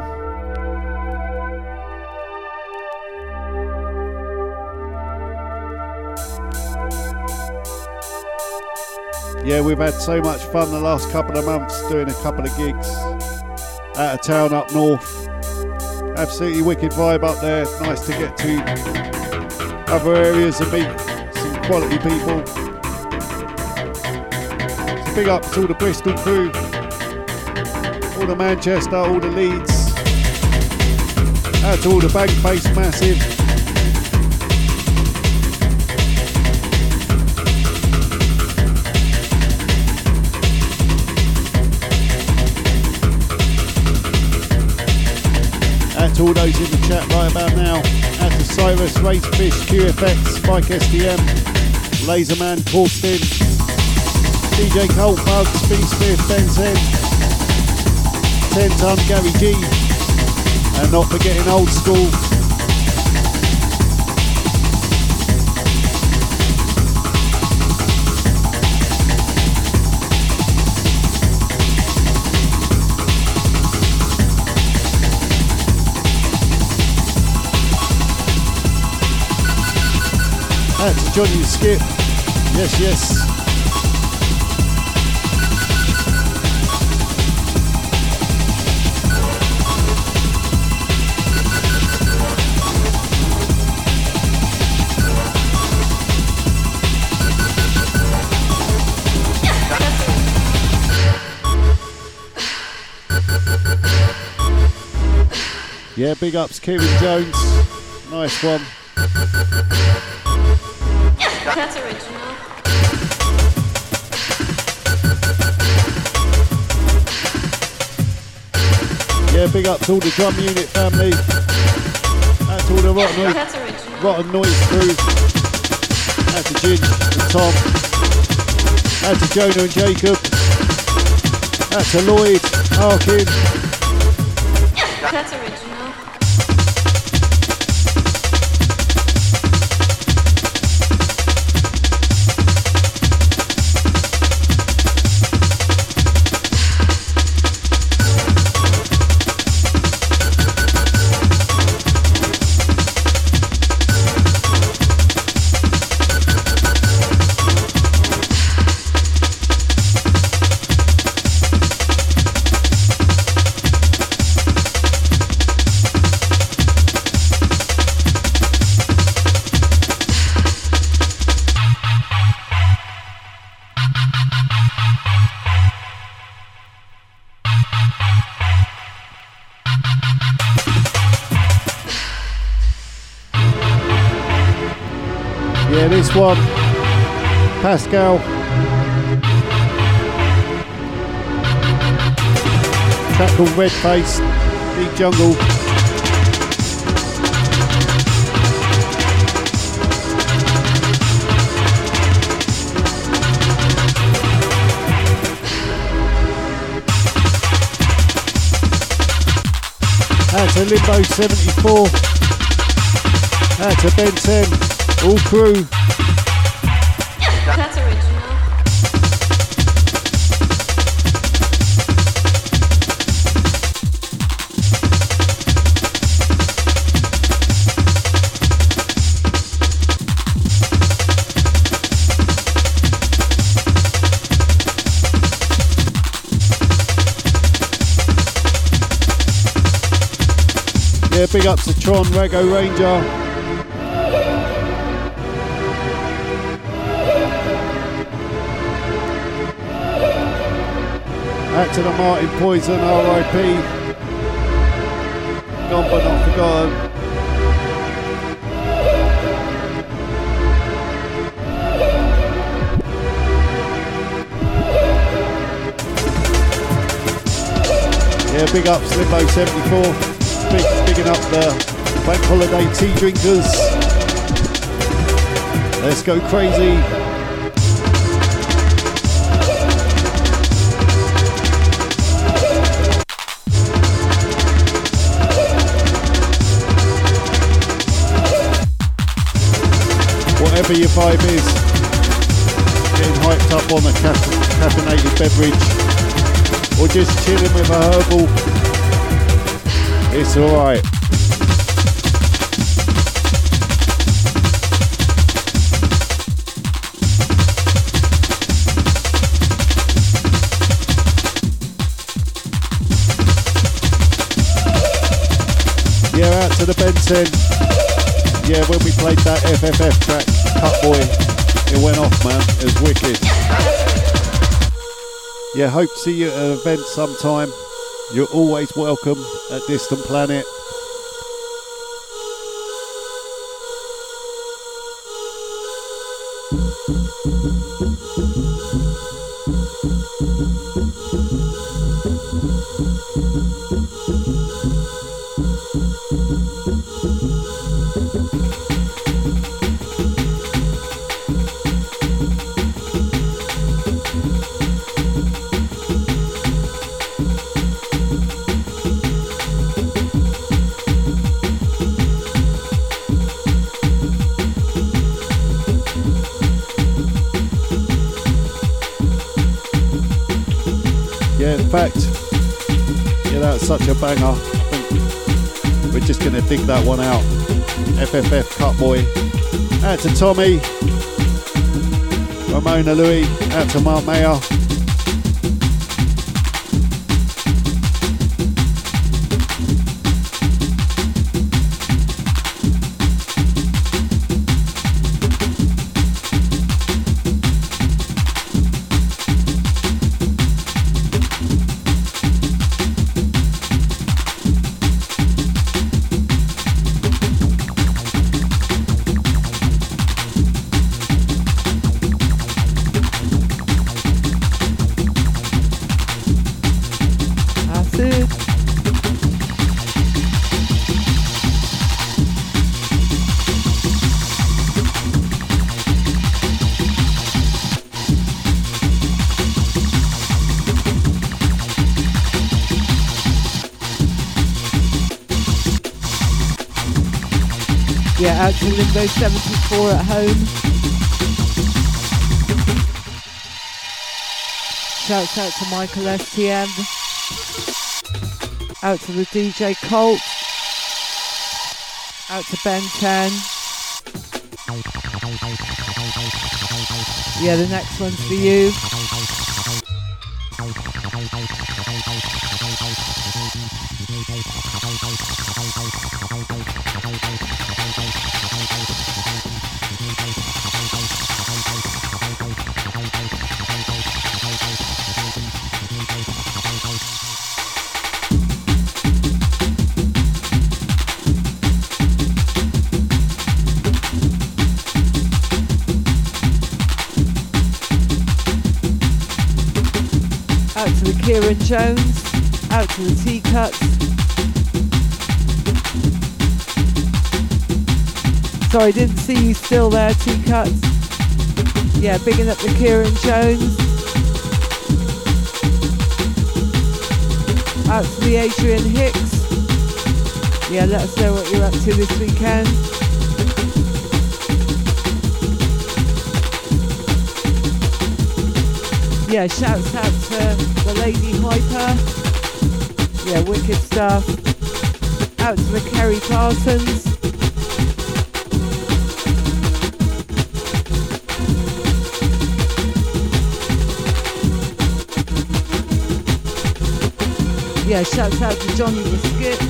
Yeah, we've had so much fun the last couple of months doing a couple of gigs out of town up north. Absolutely wicked vibe up there. Nice to get to other areas and meet some quality people. So big up to all the Bristol crew, all the Manchester, all the Leeds. Out to all the Bank Base Massive. Out to all those in the chat right about now. Out to Cyrus, Racefish, QFX, Mike SDM, Laserman, Corstin, DJ Colt, Bugs, Speedsmith, Ben 10 Ton, Gary G, and not forgetting Old School. Out to Johnny Skip. Yes, yes. Yeah, big ups, Kieran Jones. Nice one. That's original. Yeah, big up to all the drum unit family. Out to all the Rotten Noise crew. Out to Ginge and Tom. Out to Jonah and Jacob. Out to Lloyd, Arkin. That's original. This one, Pascal, track called Red Face, Deep Jungle. Out to Limbo 74, out to Ben 10, all crew. That's original. Yeah, big ups to Tron, Rago Ranger. Out to the Martin Poison, R.I.P. Gone but not forgotten. big up Slimbo74. Bigging up the bank holiday tea drinkers. Let's go crazy. Whatever your vibe is, getting hyped up on a caffeinated beverage, or just chilling with a herbal, it's alright. Yeah, out to the Benson. Yeah, when we played that FFF track, Cut Boy, it went off, man. It was wicked. Yeah, hope to see you at an event sometime. You're always welcome at Distant Planet. In fact, yeah, that's such a banger. I think we're just going to dig that one out. FFF Cut Boy. Out to Tommy, Ramona Louis, out to Mark Mayer. Out to Limbo 74 at home. Shouts out to Michael STM. Out to the DJ Colt. Out to Ben 10. Yeah, the next one's for you. Kieran Jones, out to the T-Cuts. Sorry, didn't see you still there, T-Cuts. Yeah, bigging up the Kieran Jones. Out to the Adrian Hicks. Yeah, let us know what you're up to this weekend. Yeah, shouts out to the Lady Hyper. Yeah, wicked stuff. Out to the Kerry Parsons. Yeah, shouts out to Johnny the Skip.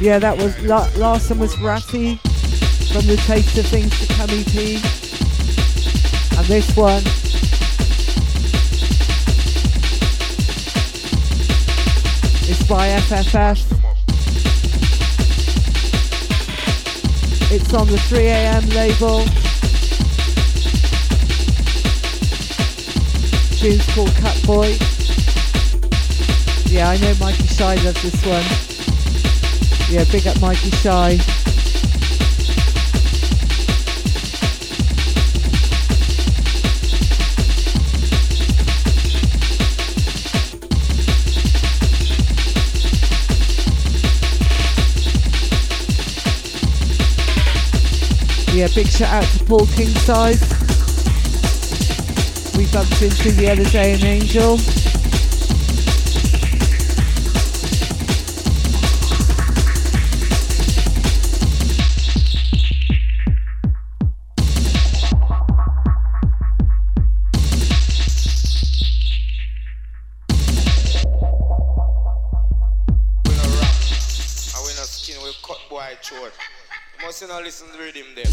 Yeah, that was last one was Ratty from the Taste of Things to Come EP, and this one is by FFF. It's on the 3 AM label. Tune's called Cut Boy. Yeah, I know Mikey Shy loves this one. Yeah, big up Mikey Shy. Yeah, big shout out to Paul Kingsize. We bumped into the other day in Angel. Now listen to the rhythm there.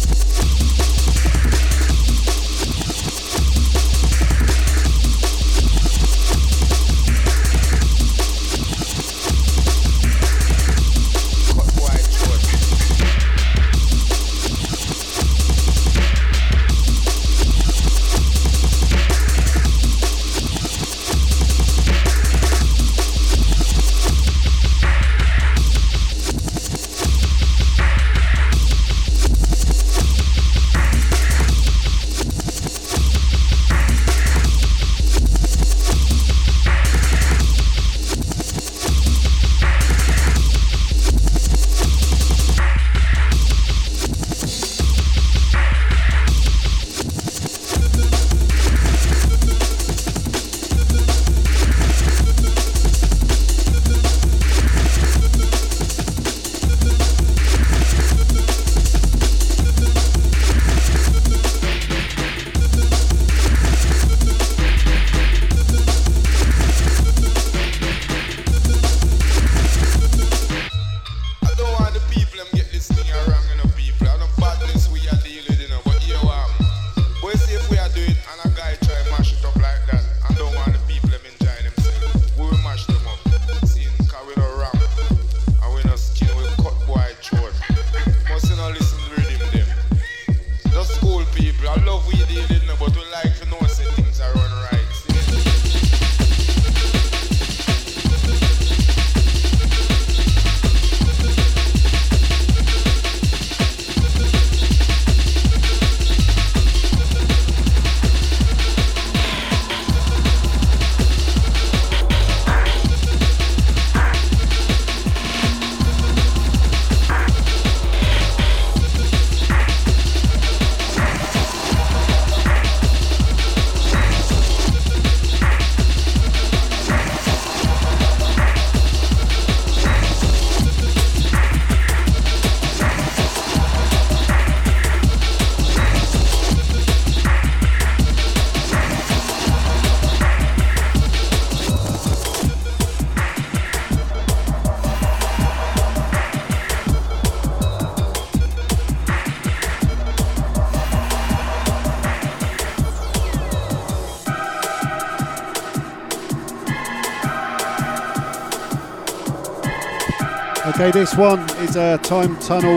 Okay, this one is Time Tunnel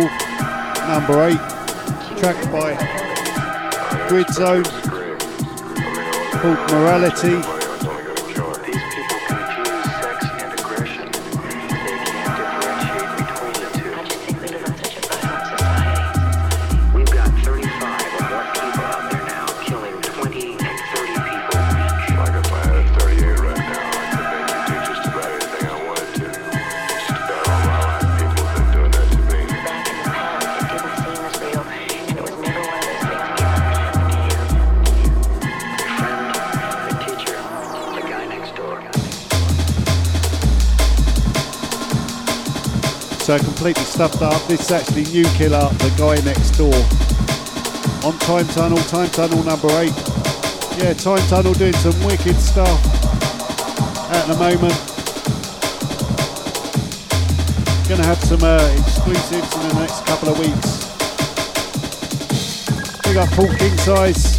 number 8, tracked by Grid Zone, called Morality. So completely stuffed up. This is actually New Killer, the guy next door. On Time Tunnel number 8. Yeah, Time Tunnel doing some wicked stuff at the moment. going to have some exclusives in the next couple of weeks. Big up Paul King Size.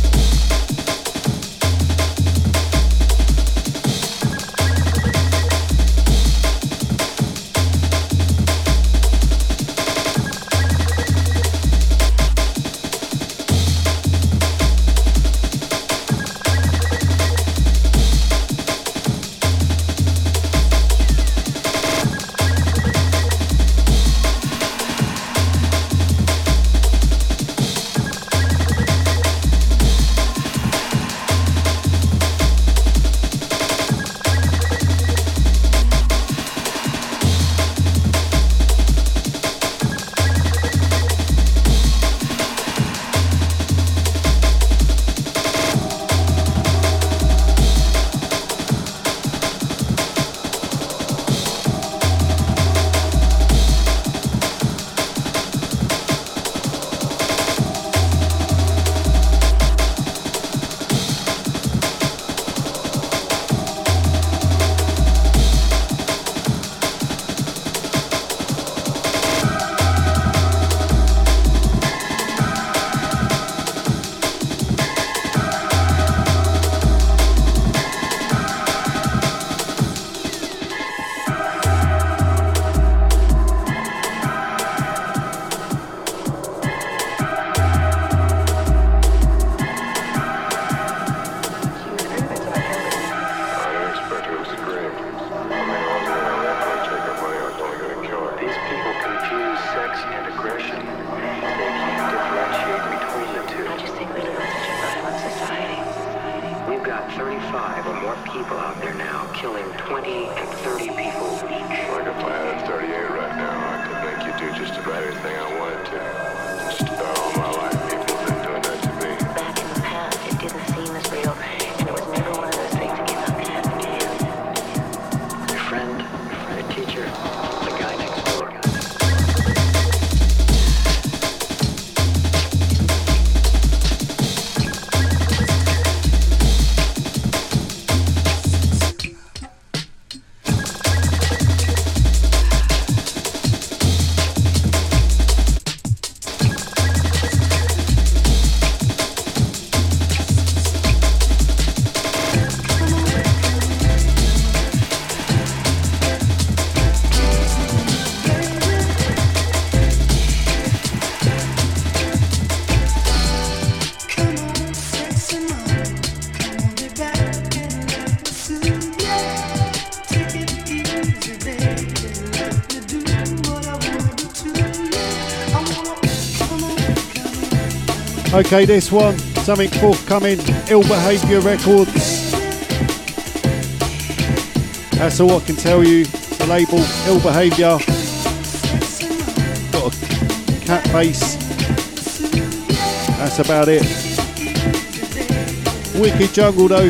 Okay, this one, something forthcoming, Ill Behaviour Records. That's all I can tell you. The label, Ill Behaviour. Got a cat face. That's about it. Wicked jungle though.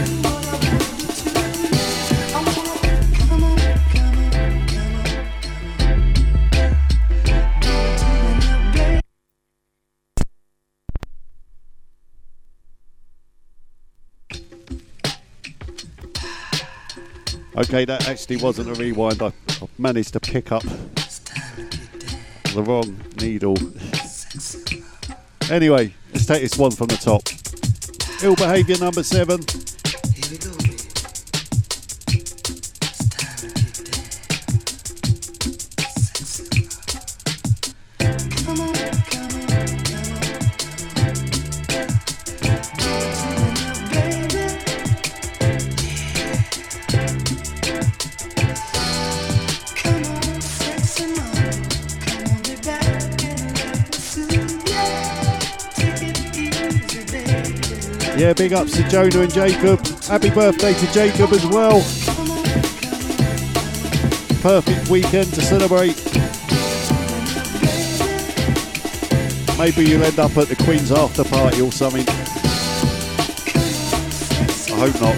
Okay, that actually wasn't a rewind. I managed to pick up the wrong needle. Anyway, let's take this one from the top. Ill Behaviour number 7. Yeah, big ups to Jonah and Jacob. Happy birthday to Jacob as well. Perfect weekend to celebrate. Maybe you'll end up at the Queen's after party or something. I hope not.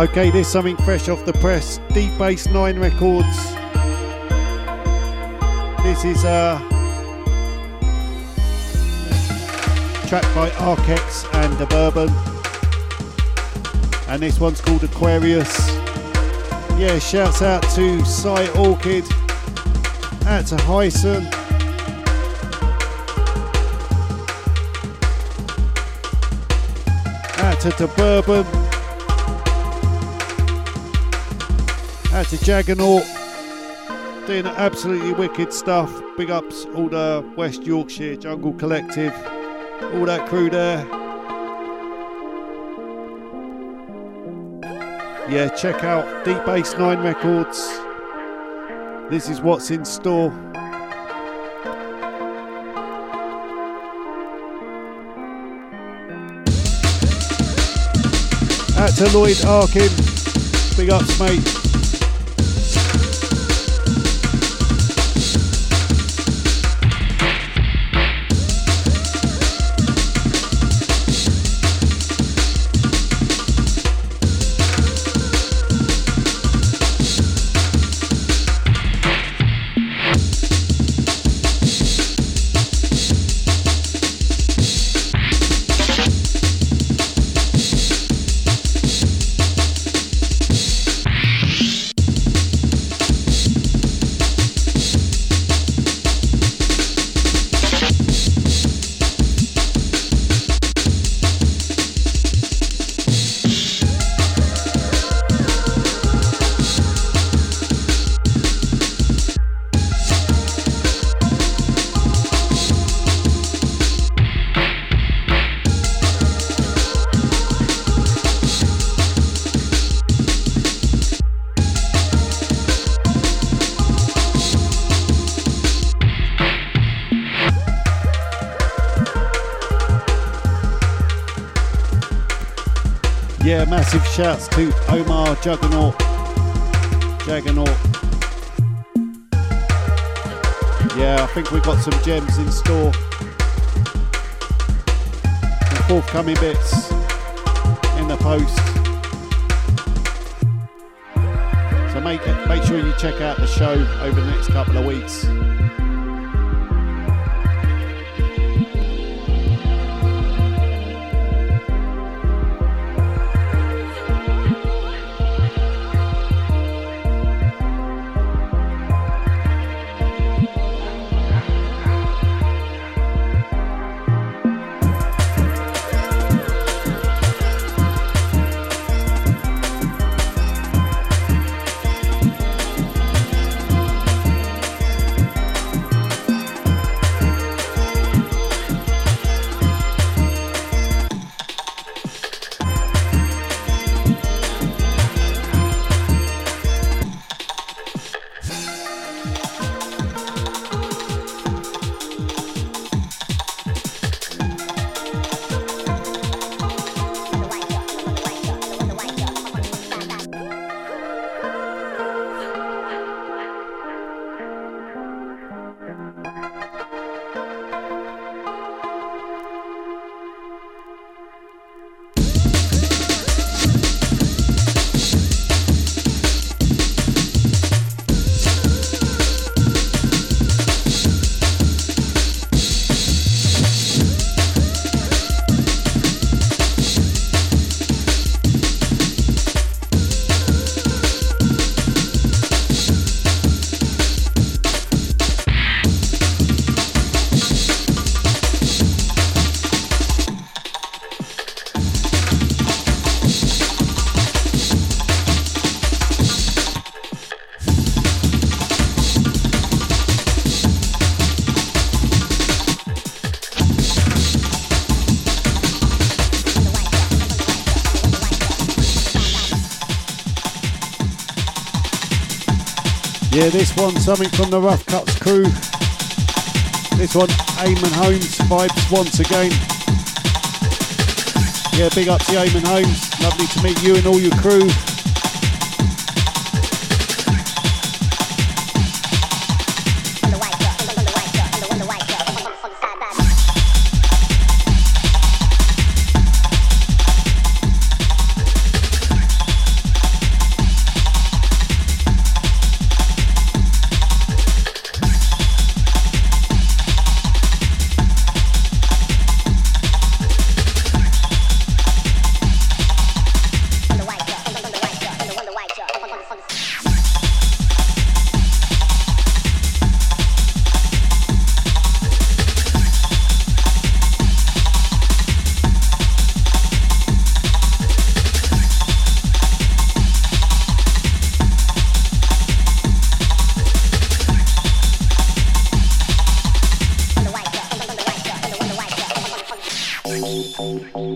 Okay, there's something fresh off the press. Deep Bass 9 Records. This is a track by Arkex and The Bourbon. And this one's called Aquarius. Yeah, shouts out to Cy Orchid. Out to Hyson. Out to The Bourbon. Out to Jaggernaut, doing absolutely wicked stuff. Big ups all the West Yorkshire Jungle Collective, all that crew there. Yeah, check out Deep Bass 9 Records. This is what's in store. Out to Lloyd Arkin, big ups mate. Yeah, massive shouts to Omar Juggernaut. Yeah, I think we've got some gems in store. Some forthcoming bits in the post. So make sure you check out the show over the next couple of weeks. Yeah, this one, something from the Rough Cuts crew. This one, Eamon Holmes vibes once again. Yeah, big up to Eamon Holmes. Lovely to meet you and all your crew.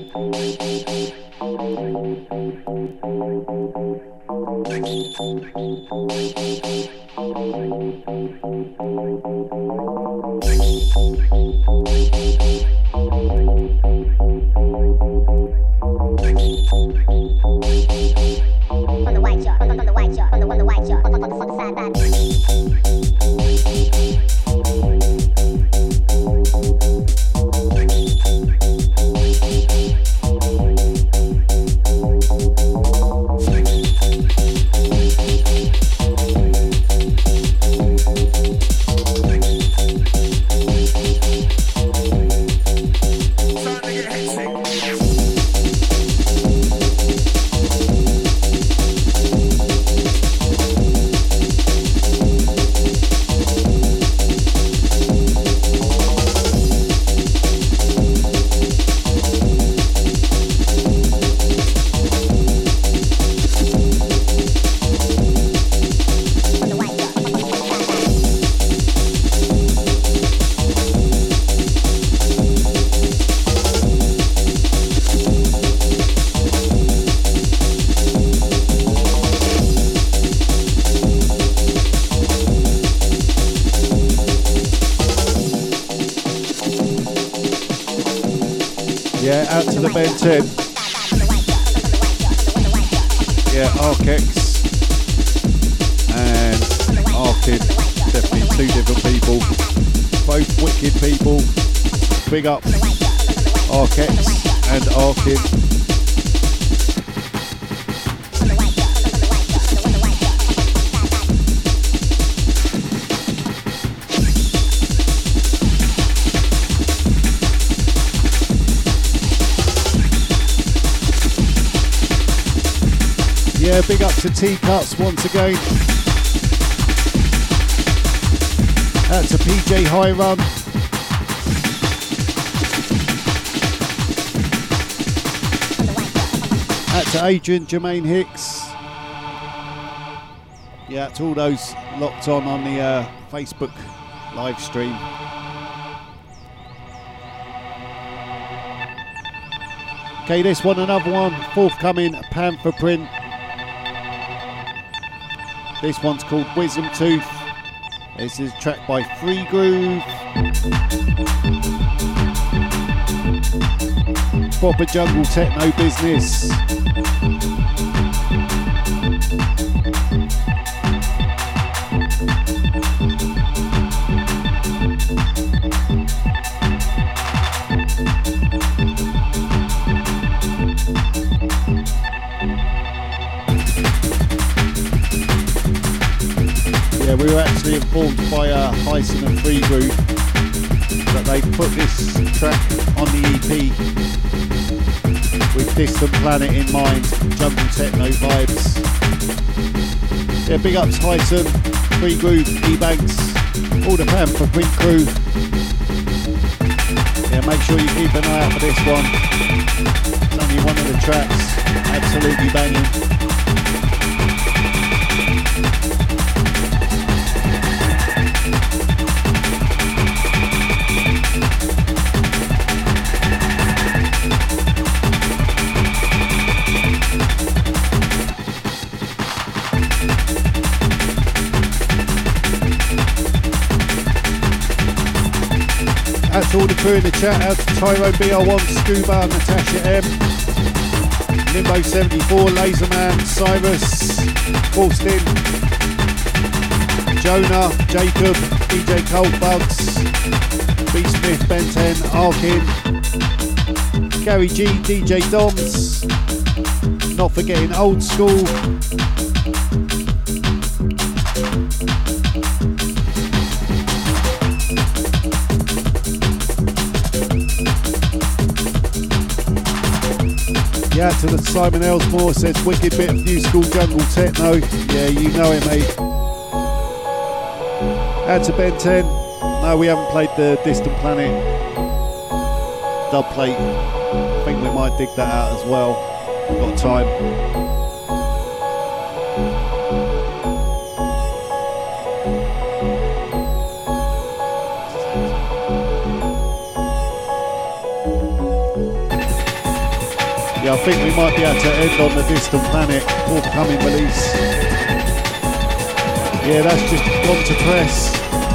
Yeah, out to the Ben 10. Yeah, Arkex and Arkin, definitely two different people, both wicked people. Big up Arkex and Arkin. Yeah, big up to T-Cuts once again. Out to PJ High Run. Out to Adrian Jermaine Hicks. Yeah, to all those locked on the Facebook live stream. Okay, this one, another one, forthcoming Panther print. This one's called Wisdom Tooth. This is a track by Free Groove. Proper jungle techno business. We were actually informed by Hyson and Free Groove that they put this track on the EP with Distant Planet in mind, jungle techno vibes. Yeah, big ups Hyson, Free Groove, E-Banks, all the Panther print crew. Yeah, make sure you keep an eye out for this one. It's only one of the tracks, absolutely banging. Out to all the crew in the chat, out to Tyro BR1, Scuba, Natasha M, Limbo 74, Laserman, Cyrus, Austin, Jonah, Jacob, DJ Cold Bugs, B Smith, Ben 10, Arkin, Gary G, DJ Doms, not forgetting Old School. Yeah, to the Simon Elsmore says wicked bit of new school jungle techno. Yeah, you know it, mate. Out to Ben 10. No, we haven't played the Distant Planet dub plate. I think we might dig that out as well. We've got time. Yeah, I think we might be able to end on the Distant Planet forthcoming release. Yeah, that's just gone to press.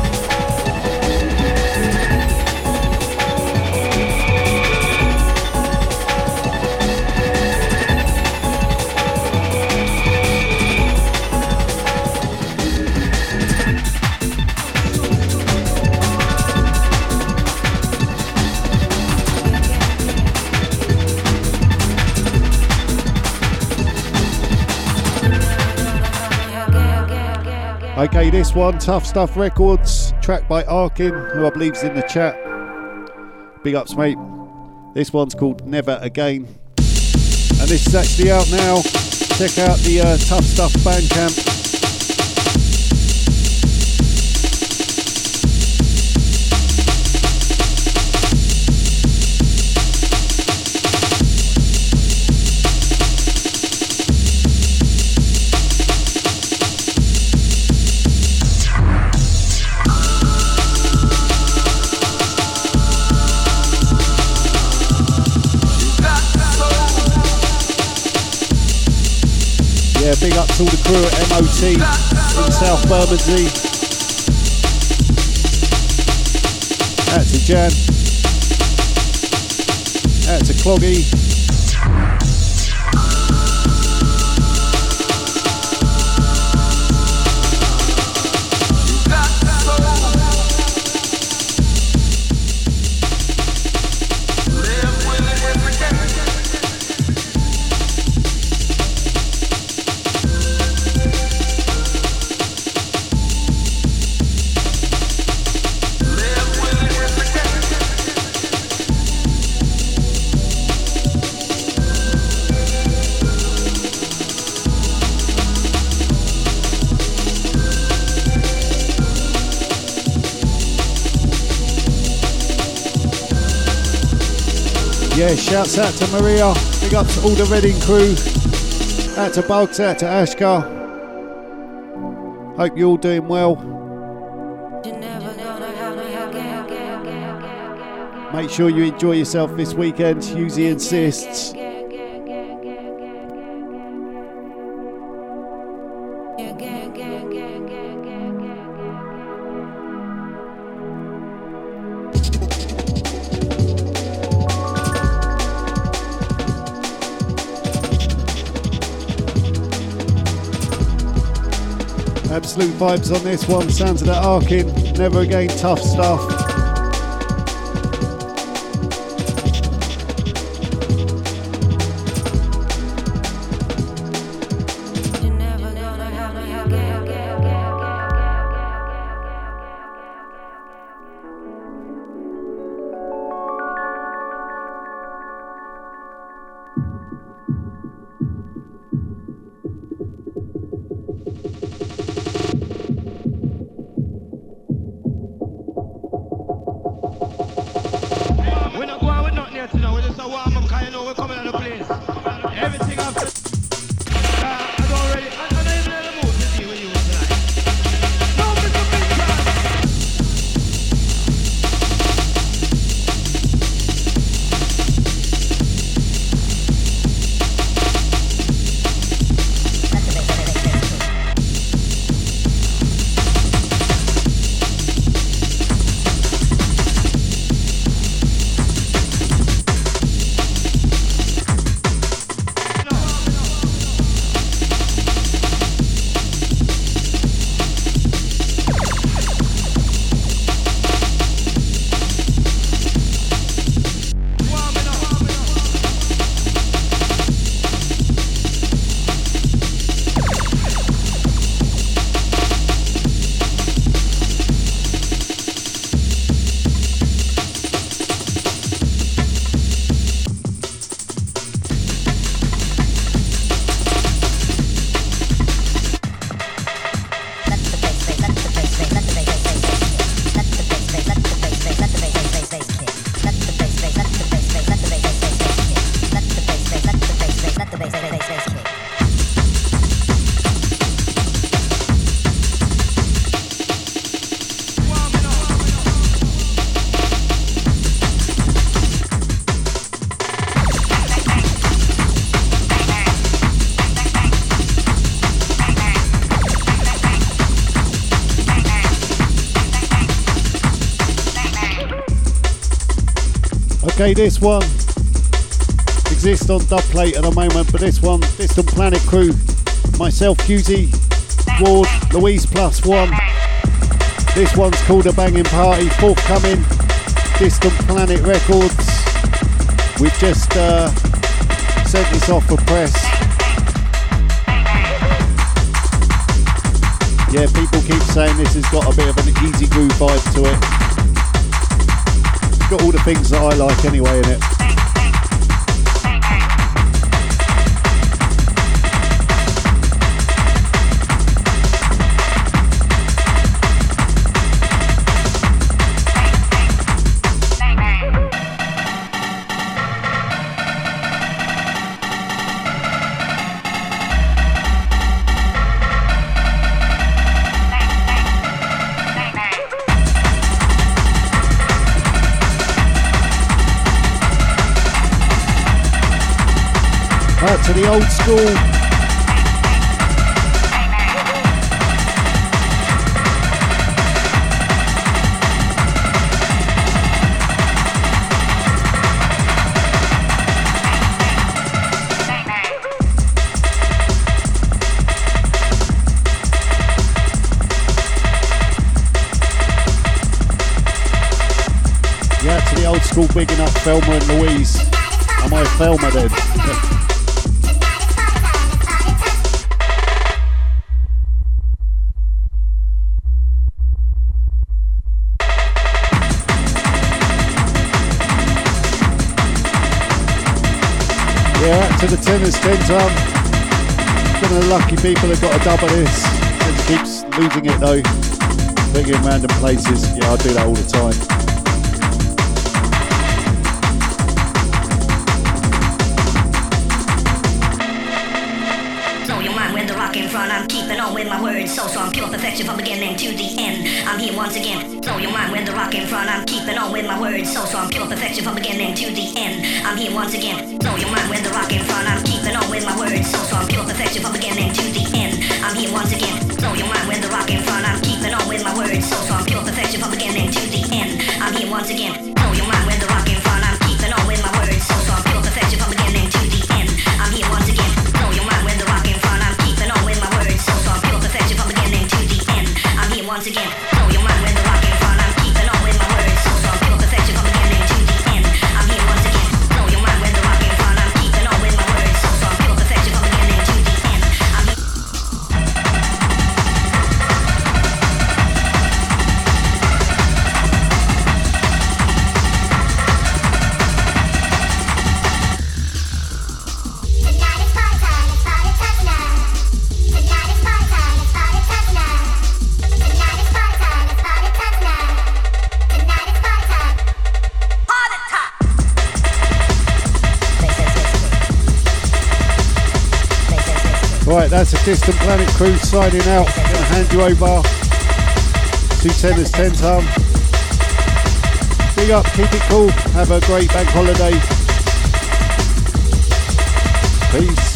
Okay, this one, Tough Stuff Records, track by Arkin, who I believe's in the chat. Big ups, mate. This one's called Never Again. And this is actually out now. Check out the Tough Stuff Bandcamp. Yeah, big up to all the crew at MOT in South Bermondsey. Out to Jan. Out to Cloggy. Yeah, shouts out to Maria, big up to all the Reading crew, out to Bugs, out to Ashka. Hope you're all doing well. Make sure you enjoy yourself this weekend, Husey insists. Absolute vibes on this one, sounds of that Arkin, Never Again, Tough Stuff. Okay, this one exists on dubplate at the moment, but this one, Distant Planet crew, myself, Husey, Ward, Louise plus one. This one's called A Banging Party, forthcoming, Distant Planet Records. We've just sent this off for press. Yeah, people keep saying this has got a bit of an easy groove vibe to it. It's got all the things that I like anyway in it. To the old school. Yeah, to the old school, big enough, Thelma and Louise. Am I Thelma then? To the tenors, 10 ton. Some of the lucky people have got a dub of this. It keeps losing it though. Putting it in random places. Yeah, I do that all the time. Blow your mind with the rock in front. I'm keeping on with my words. So strong, pure perfection from beginning to the end. I'm here once again. Blow your mind with the rock in front. I'm keeping on with my words. So strong, pure perfection from beginning to the end. I'm here once again. Blow your mind with the rock in front. I'm keeping on with my words. So strong, pure perfection from beginning to the end. I'm here once again. Blow your mind with the rock in front. I'm keeping on with my words. So strong, pure perfection from beginning to the end. I'm here once again. Blow your mind with the rock in front. I'm keeping on with my words. So strong, pure perfection from beginning to the end. I'm here once again. Blow your mind with the rock in front. I'm keeping on with my words. So strong, pure perfection from beginning to the end. I'm here once again. Blow your mind with the rock in front. I'm keeping on with my words. So strong, pure perfection from beginning to the end. I'm here once again. Blow your mind with the rock in front. I'm keeping on with my words. So strong, pure perfection from beginning to the end. I'm here. Right, that's a Distant Planet crew signing out. I'm going to hand you over to tenors, 10 ton. Big up, keep it cool. Have a great bank holiday. Peace.